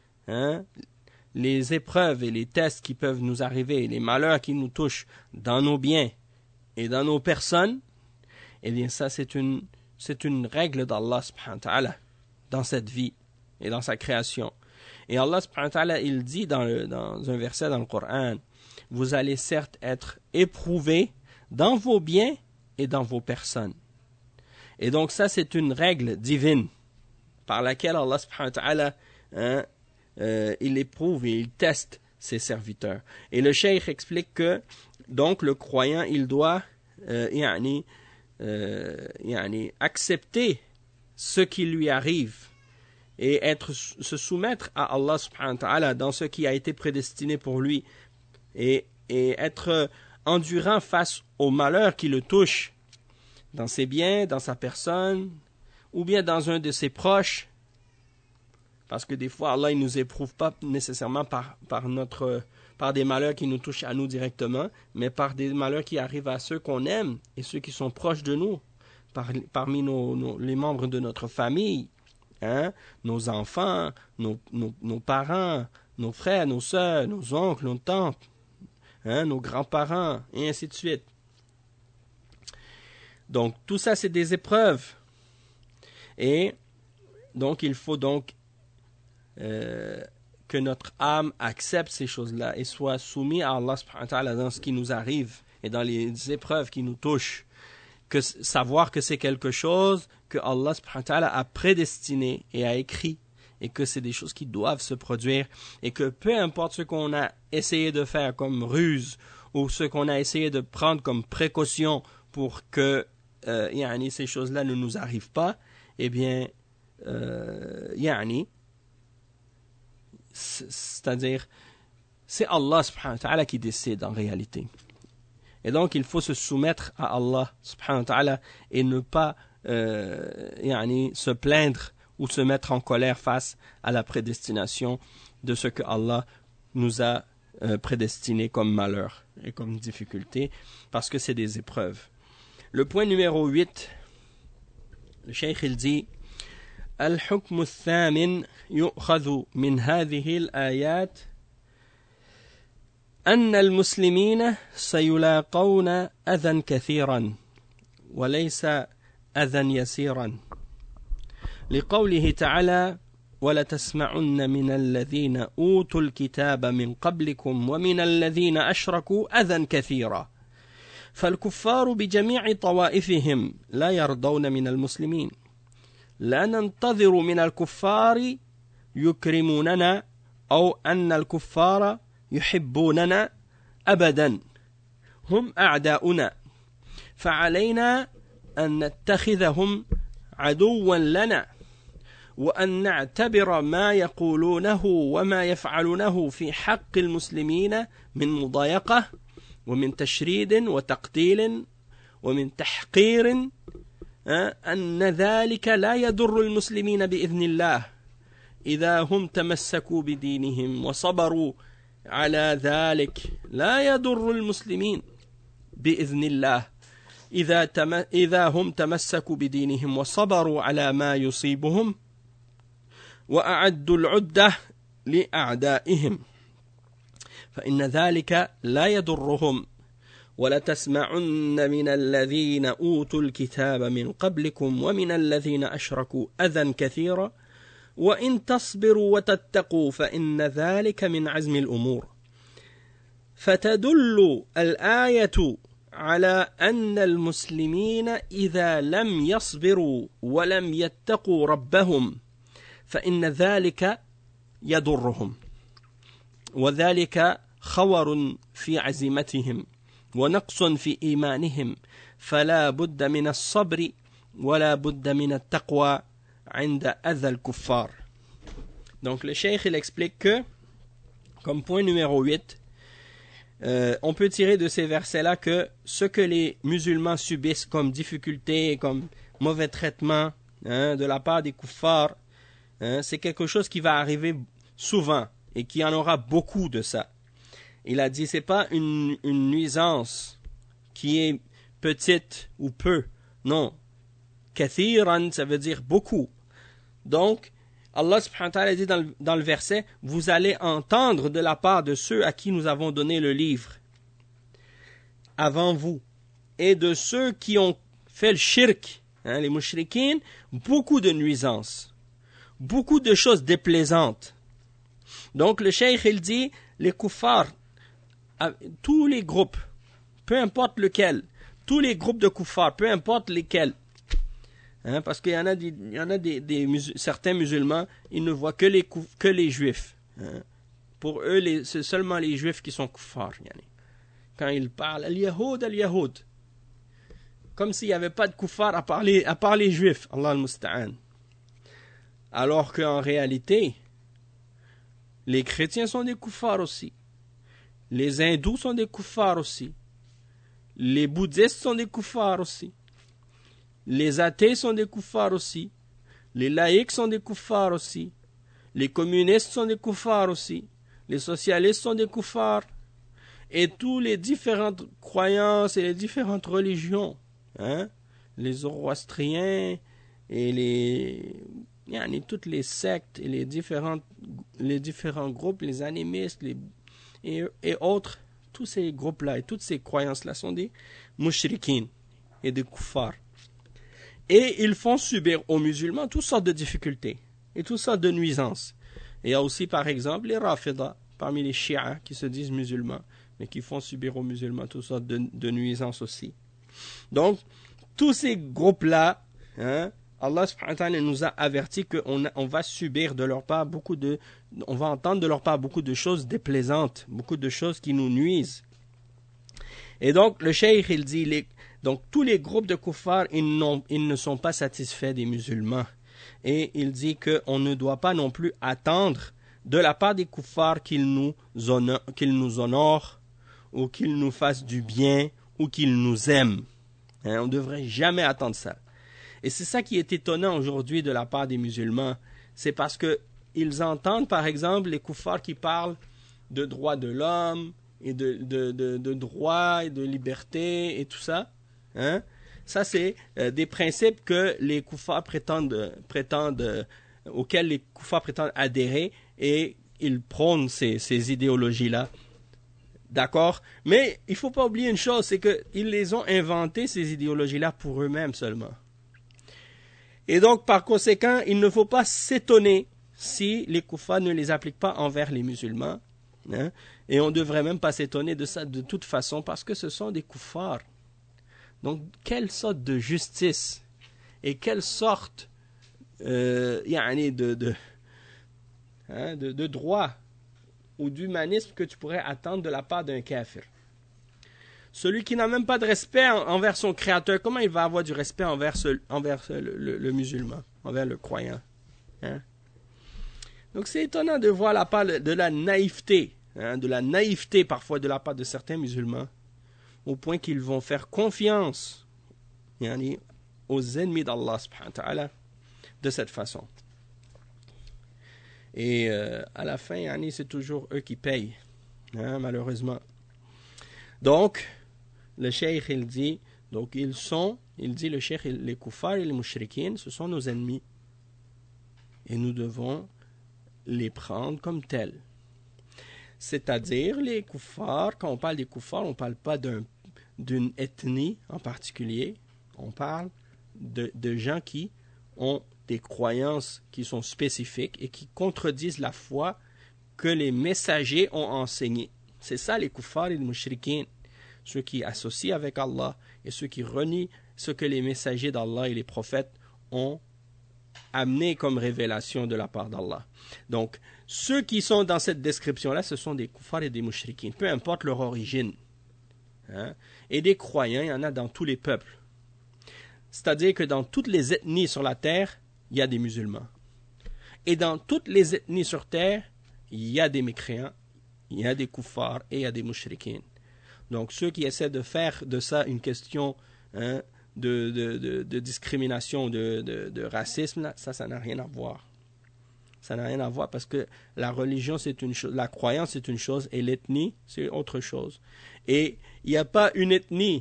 les épreuves et les tests qui peuvent nous arriver, les malheurs qui nous touchent dans nos biens et dans nos personnes, eh bien ça c'est une règle d'Allah subhanahu wa ta'ala dans cette vie et dans sa création. Et Allah subhanahu wa ta'ala, il dit dans un verset dans le Coran, vous allez certes être éprouvés dans vos biens et dans vos personnes. Et donc ça c'est une règle divine par laquelle Allah subhanahu wa ta'ala il éprouve et il teste ses serviteurs. Et le cheikh explique que donc le croyant il doit accepter ce qui lui arrive et se soumettre à Allah subhanahu wa ta'ala dans ce qui a été prédestiné pour lui et être endurant face au malheur qui le touche dans ses biens, dans sa personne ou bien dans un de ses proches. Parce que des fois, Allah ne nous éprouve pas nécessairement par des malheurs qui nous touchent à nous directement, mais par des malheurs qui arrivent à ceux qu'on aime et ceux qui sont proches de nous, parmi les membres de notre famille, nos enfants, nos parents, nos frères, nos sœurs, nos oncles, nos tantes, nos grands-parents, et ainsi de suite. Donc, tout ça, c'est des épreuves. Et donc, il faut donc que notre âme accepte ces choses-là et soit soumise à Allah subhanahu wa ta'ala dans ce qui nous arrive et dans les épreuves qui nous touchent. Savoir que c'est quelque chose que Allah subhanahu wa ta'ala a prédestiné et a écrit et que c'est des choses qui doivent se produire et que peu importe ce qu'on a essayé de faire comme ruse ou ce qu'on a essayé de prendre comme précaution pour que ces choses-là ne nous arrivent pas, eh bien, c'est-à-dire c'est Allah subhanahu wa ta'ala qui décide en réalité. Et donc il faut se soumettre à Allah subhanahu wa ta'ala et ne pas se plaindre ou se mettre en colère face à la prédestination de ce que Allah nous a prédestiné comme malheur et comme difficulté, parce que c'est des épreuves. Le point numéro 8, le cheikh il dit الحكم الثامن يؤخذ من هذه الآيات أن المسلمين سيلاقون أذى كثيرا وليس أذى يسيرا لقوله تعالى ولتسمعن من الذين أوتوا الكتاب من قبلكم ومن الذين أشركوا أذى كثيرا فالكفار بجميع طوائفهم لا يرضون من المسلمين لا ننتظر من الكفار يكرموننا أو أن الكفار يحبوننا أبدا هم أعداؤنا فعلينا أن نتخذهم عدوا لنا وأن نعتبر ما يقولونه وما يفعلونه في حق المسلمين من مضايقة ومن تشريد وتقتيل ومن تحقير أن ذلك لا يضر المسلمين بإذن الله إذا هم تمسكوا بدينهم وصبروا على ذلك لا يضر المسلمين بإذن الله إذا هم تمسكوا بدينهم وصبروا على ما يصيبهم وأعدوا العدة لأعدائهم فإن ذلك لا يضرهم ولتسمعن من الذين أوتوا الكتاب من قبلكم ومن الذين أشركوا أذى كثيرا وإن تصبروا وتتقوا فإن ذلك من عزم الأمور فتدل الآية على أن المسلمين إذا لم يصبروا ولم يتقوا ربهم فإن ذلك يضرهم وذلك خور في عزيمتهم ونقص في إيمانهم فلا بد من الصبر ولا بد من التقوى عند أذى الكفار. Donc le cheikh il explique que comme point numéro 8 on peut tirer de ces versets-là que ce que les musulmans subissent comme difficultés, comme mauvais traitement de la part des kuffars, c'est quelque chose qui va arriver souvent et qu'il y en aura beaucoup de ça. Il a dit c'est pas une nuisance qui est petite ou peu, non. Kathiran, ça veut dire beaucoup. Donc, Allah subhanahu wa ta'ala dit dans le verset, vous allez entendre de la part de ceux à qui nous avons donné le livre avant vous et de ceux qui ont fait le shirk, les mushrikines, beaucoup de nuisances, beaucoup de choses déplaisantes. Donc le cheikh il dit, les kuffars, tous les groupes, peu importe lequel, tous les groupes de kuffars, peu importe lesquels, parce qu'il y en a certains musulmans, ils ne voient que les juifs. Pour eux, c'est seulement les juifs qui sont kuffars. Quand ils parlent, al-yahoud, comme s'il n'y avait pas de kuffars à part les juifs, Allah al-musta'an. Alors qu'en réalité, les chrétiens sont des kuffars aussi. Les hindous sont des kuffars aussi. Les bouddhistes sont des kuffars aussi. Les athées sont des kuffars aussi. Les laïcs sont des kuffars aussi. Les communistes sont des kuffars aussi. Les socialistes sont des kuffars. Et tous les différentes croyances et les différentes religions, les zoroastriens et toutes les sectes et les différents groupes, les animistes et autres, tous ces groupes-là et toutes ces croyances-là sont des mushrikines et des kuffars. Et ils font subir aux musulmans toutes sortes de difficultés et toutes sortes de nuisances. Et il y a aussi par exemple les Rafida, parmi les Shia qui se disent musulmans, mais qui font subir aux musulmans toutes sortes de nuisances aussi. Donc, tous ces groupes-là, Allah subhanahu wa ta'ala nous a averti qu'on va subir de leur part on va entendre de leur part beaucoup de choses déplaisantes, beaucoup de choses qui nous nuisent. Et donc, le cheikh, il dit, donc tous les groupes de kuffars, ils ne sont pas satisfaits des musulmans. Et il dit qu'on ne doit pas non plus attendre de la part des kuffars qu'ils nous honorent, ou qu'ils nous fassent du bien, ou qu'ils nous aiment. On ne devrait jamais attendre ça. Et c'est ça qui est étonnant aujourd'hui de la part des musulmans. C'est parce qu'ils entendent, par exemple, les kuffars qui parlent de droits de l'homme, et de droits et de liberté, et tout ça. Ça, c'est des principes que les kuffars auxquels les kuffars prétendent adhérer, et ils prônent ces idéologies-là. D'accord? Mais il ne faut pas oublier une chose, c'est qu'ils les ont inventées, ces idéologies-là, pour eux-mêmes seulement. Et donc, par conséquent, il ne faut pas s'étonner si les kuffars ne les appliquent pas envers les musulmans. Et on ne devrait même pas s'étonner de ça de toute façon, parce que ce sont des kuffars. Donc, quelle sorte de justice et quelle sorte de droit ou d'humanisme que tu pourrais attendre de la part d'un kafir. Celui qui n'a même pas de respect envers son créateur, comment il va avoir du respect envers le musulman, envers le croyant? Donc c'est étonnant de voir la part de la naïveté, parfois de la part de certains musulmans, au point qu'ils vont faire confiance aux ennemis d'Allah subhanahu wa ta'ala de cette façon. Et à la fin, c'est toujours eux qui payent, malheureusement. Donc, le cheikh, il dit, le cheikh, les kuffars et les mushrikines, ce sont nos ennemis. Et nous devons les prendre comme tels. C'est-à-dire, les kuffars, quand on parle des kuffars, on ne parle pas d'une ethnie en particulier, on parle de gens qui ont des croyances qui sont spécifiques et qui contredisent la foi que les messagers ont enseignée. C'est ça les kuffars et les mushrikines, ceux qui associent avec Allah et ceux qui renient ce que les messagers d'Allah et les prophètes ont amené comme révélation de la part d'Allah. Donc, ceux qui sont dans cette description-là, ce sont des kuffars et des mushrikines, peu importe leur origine. Et des croyants, il y en a dans tous les peuples. C'est-à-dire que dans toutes les ethnies sur la terre, il y a des musulmans. Et dans toutes les ethnies sur terre, il y a des mécréants, il y a des kuffars et il y a des mushrikines. Donc ceux qui essaient de faire de ça une question de discrimination, de racisme, là, ça n'a rien à voir. Ça n'a rien à voir parce que la religion c'est une chose, la croyance c'est une chose et l'ethnie c'est autre chose. Et il n'y a pas une ethnie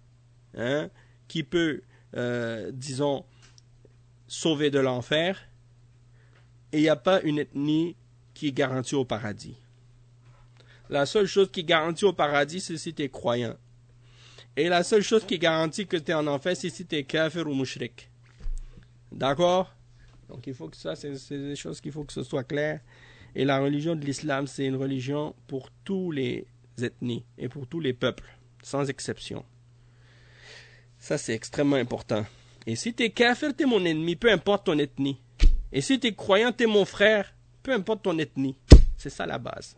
qui peut, disons, sauver de l'enfer, et il n'y a pas une ethnie qui est garantie au paradis. La seule chose qui est garantie au paradis, c'est si tu es croyant. Et la seule chose qui garantit que tu es en enfer, c'est si tu es kafir ou mushrik. D'accord? Donc il faut que ça, c'est des choses qu'il faut que ce soit clair. Et la religion de l'islam, c'est une religion pour tous les ethnies et pour tous les peuples, sans exception. Ça, c'est extrêmement important. Et si tu es kafir, tu es mon ennemi, peu importe ton ethnie. Et si tu es croyant, tu es mon frère, peu importe ton ethnie. C'est ça la base.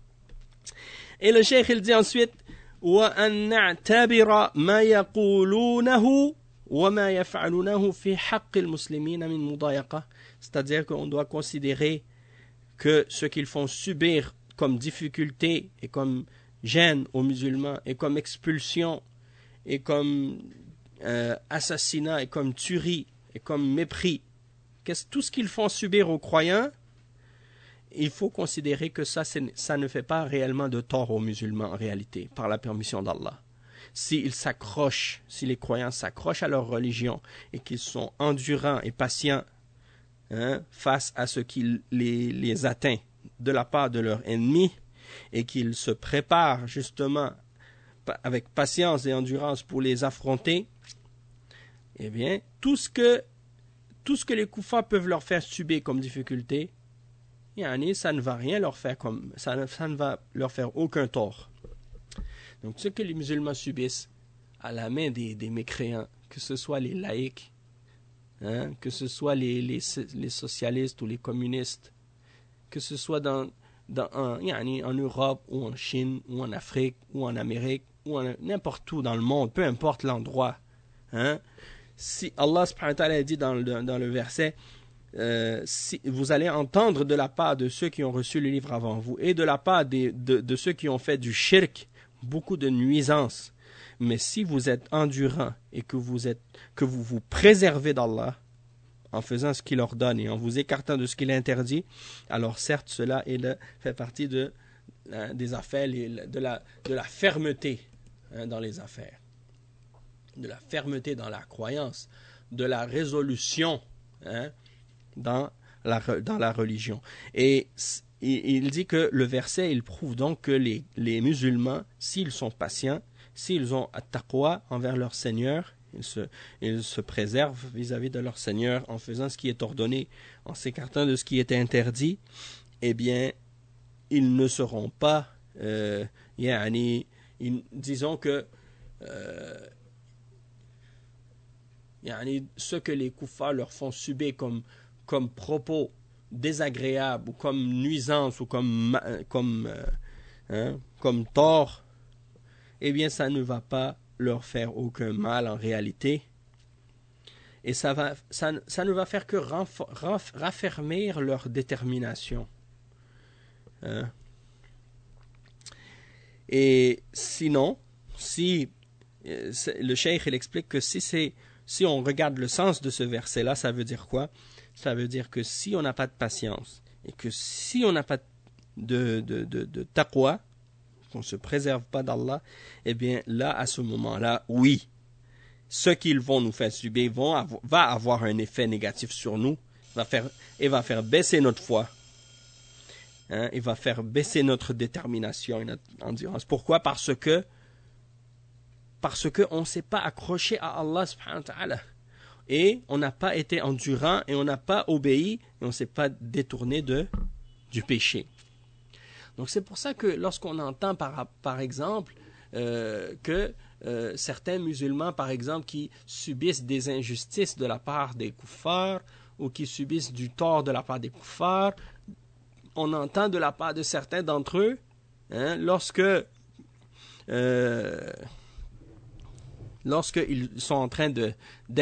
Et le cheikh, il dit ensuite, وَأَنْ نَعْتَبِرَ مَا يَقُولُونَهُ وَمَا يَفْعَلُونَهُ فِي حَقِّ الْمُسْلِمِينَ مِنْ مُضَايَقَةٍ. C'est-à-dire qu'on doit considérer que ce qu'ils font subir comme difficulté et comme gêne aux musulmans et comme expulsion et comme assassinat et comme tuerie et comme mépris, tout ce qu'ils font subir aux croyants, il faut considérer que ça ne fait pas réellement de tort aux musulmans en réalité, par la permission d'Allah. Si les croyants s'accrochent à leur religion et qu'ils sont endurants et patients face à ce qui les atteint de la part de leurs ennemis et qu'ils se préparent justement avec patience et endurance pour les affronter, eh bien, tout ce que les kuffars peuvent leur faire subir comme difficulté, ça ne va rien leur faire ça ne va leur faire aucun tort. Donc ce que les musulmans subissent à la main des mécréants, que ce soit les laïcs, que ce soit les socialistes ou les communistes, que ce soit en Europe ou en Chine ou en Afrique ou en Amérique ou n'importe où dans le monde, peu importe l'endroit. Si Allah subhanahu wa ta'ala dit dans le verset si vous allez entendre de la part de ceux qui ont reçu le livre avant vous et de la part de ceux qui ont fait du shirk beaucoup de nuisances. Mais si vous êtes endurant et que vous vous préservez d'Allah en faisant ce qu'il ordonne et en vous écartant de ce qu'il interdit, alors certes cela fait partie des affaires, de la fermeté dans les affaires, de la fermeté dans la croyance, de la résolution dans la religion. Et il dit que le verset, il prouve donc que les musulmans, s'ils sont patients, s'ils ont at-taqwa envers leur Seigneur, ils se préservent vis-à-vis de leur Seigneur en faisant ce qui est ordonné, en s'écartant de ce qui est interdit, eh bien, ils ne seront pas, disons que ce que les kuffars leur font subir comme propos désagréables ou comme nuisance ou comme tort, eh bien ça ne va pas leur faire aucun mal en réalité, et ça ne va faire que raffermir leur détermination. Et sinon, le cheikh il explique que si on regarde le sens de ce verset-là, ça veut dire quoi? Ça veut dire que si on n'a pas de patience et que si on n'a pas de taqwa, qu'on ne se préserve pas d'Allah, eh bien là, à ce moment-là, oui, ce qu'ils vont nous faire subir va avoir un effet négatif sur nous, va faire baisser notre foi, il va faire baisser notre détermination et notre endurance. Pourquoi? Parce que on ne s'est pas accroché à Allah subhanahu wa ta'ala. Et on n'a pas été endurant et on n'a pas obéi et on ne s'est pas détourné du péché. Donc c'est pour ça que lorsqu'on entend par exemple que certains musulmans par exemple qui subissent des injustices de la part des kuffars ou qui subissent du tort de la part des kuffars, on entend de la part de certains d'entre eux, lorsqu'ils sont en train de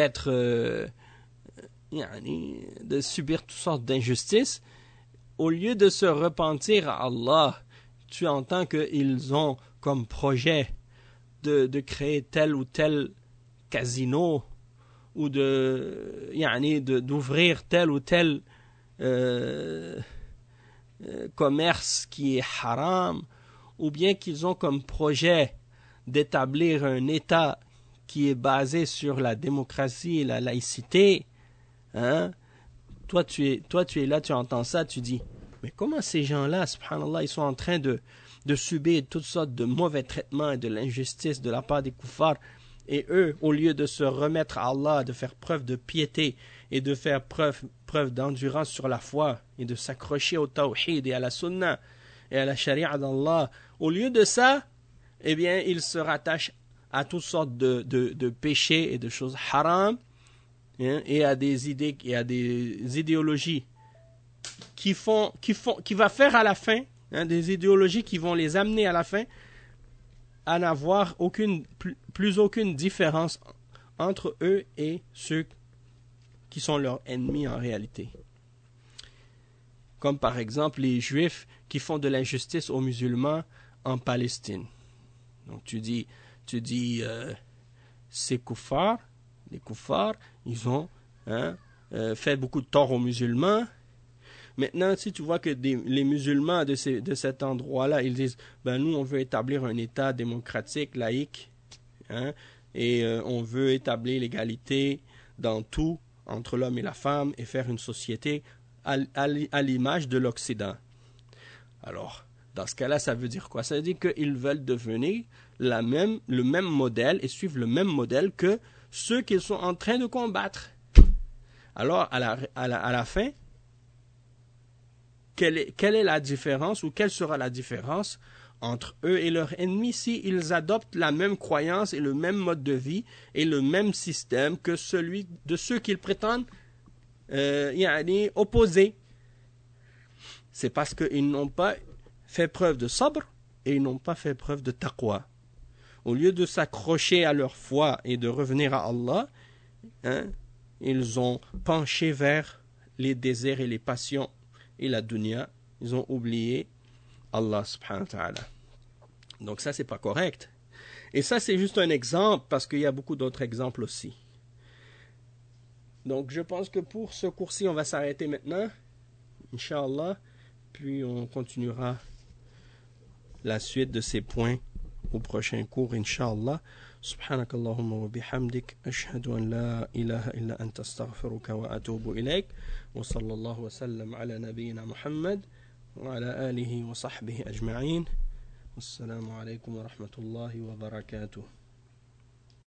subir toutes sortes d'injustices, au lieu de se repentir à Allah, tu entends qu'ils ont comme projet de créer tel ou tel casino ou d'ouvrir tel ou tel commerce qui est haram, ou bien qu'ils ont comme projet d'établir un État qui est basé sur la démocratie et la laïcité. Toi, tu es là, tu entends ça, tu dis, mais comment ces gens-là, subhanallah, ils sont en train de subir toutes sortes de mauvais traitements et de l'injustice de la part des kuffars, et eux, au lieu de se remettre à Allah, de faire preuve de piété et de faire preuve d'endurance sur la foi et de s'accrocher au tawhid et à la sunna et à la sharia d'Allah, au lieu de ça, eh bien, ils se rattachent à toutes sortes de péchés et de choses haram, et à des idées et à des idéologies qui va faire à la fin, des idéologies qui vont les amener à la fin à n'avoir plus aucune différence entre eux et ceux qui sont leurs ennemis en réalité. Comme par exemple les Juifs qui font de l'injustice aux musulmans en Palestine. Donc tu dis ces kuffars, les kuffars, ils ont fait beaucoup de tort aux musulmans. Maintenant, si tu vois que les musulmans de cet endroit-là, ils disent, nous, on veut établir un État démocratique, laïque, et on veut établir l'égalité dans tout, entre l'homme et la femme, et faire une société à l'image de l'Occident. Alors, dans ce cas-là, ça veut dire quoi? Ça veut dire qu'ils veulent devenir le même modèle et suivre le même modèle que ceux qu'ils sont en train de combattre. Alors, à la fin, quelle est la différence ou quelle sera la différence entre eux et leurs ennemis s'ils adoptent la même croyance et le même mode de vie et le même système que celui de ceux qu'ils prétendent opposer? C'est parce qu'ils n'ont pas fait preuve de sabr et ils n'ont pas fait preuve de taqwa. Au lieu de s'accrocher à leur foi et de revenir à Allah, ils ont penché vers les désirs et les passions et la dunya. Ils ont oublié Allah subhanahu wa ta'ala. Donc ça, c'est pas correct. Et ça, c'est juste un exemple, parce qu'il y a beaucoup d'autres exemples aussi. Donc je pense que pour ce cours-ci, on va s'arrêter maintenant, Inch'Allah, puis on continuera la suite de ces points au prochain cours, Inch'Allah. سبحانك اللهم وبحمدك أشهد أن لا إله إلا أنت أستغفرك وأتوب إليك وصلى الله وسلم على نبينا محمد وعلى آله وصحبه أجمعين والسلام عليكم ورحمة الله وبركاته.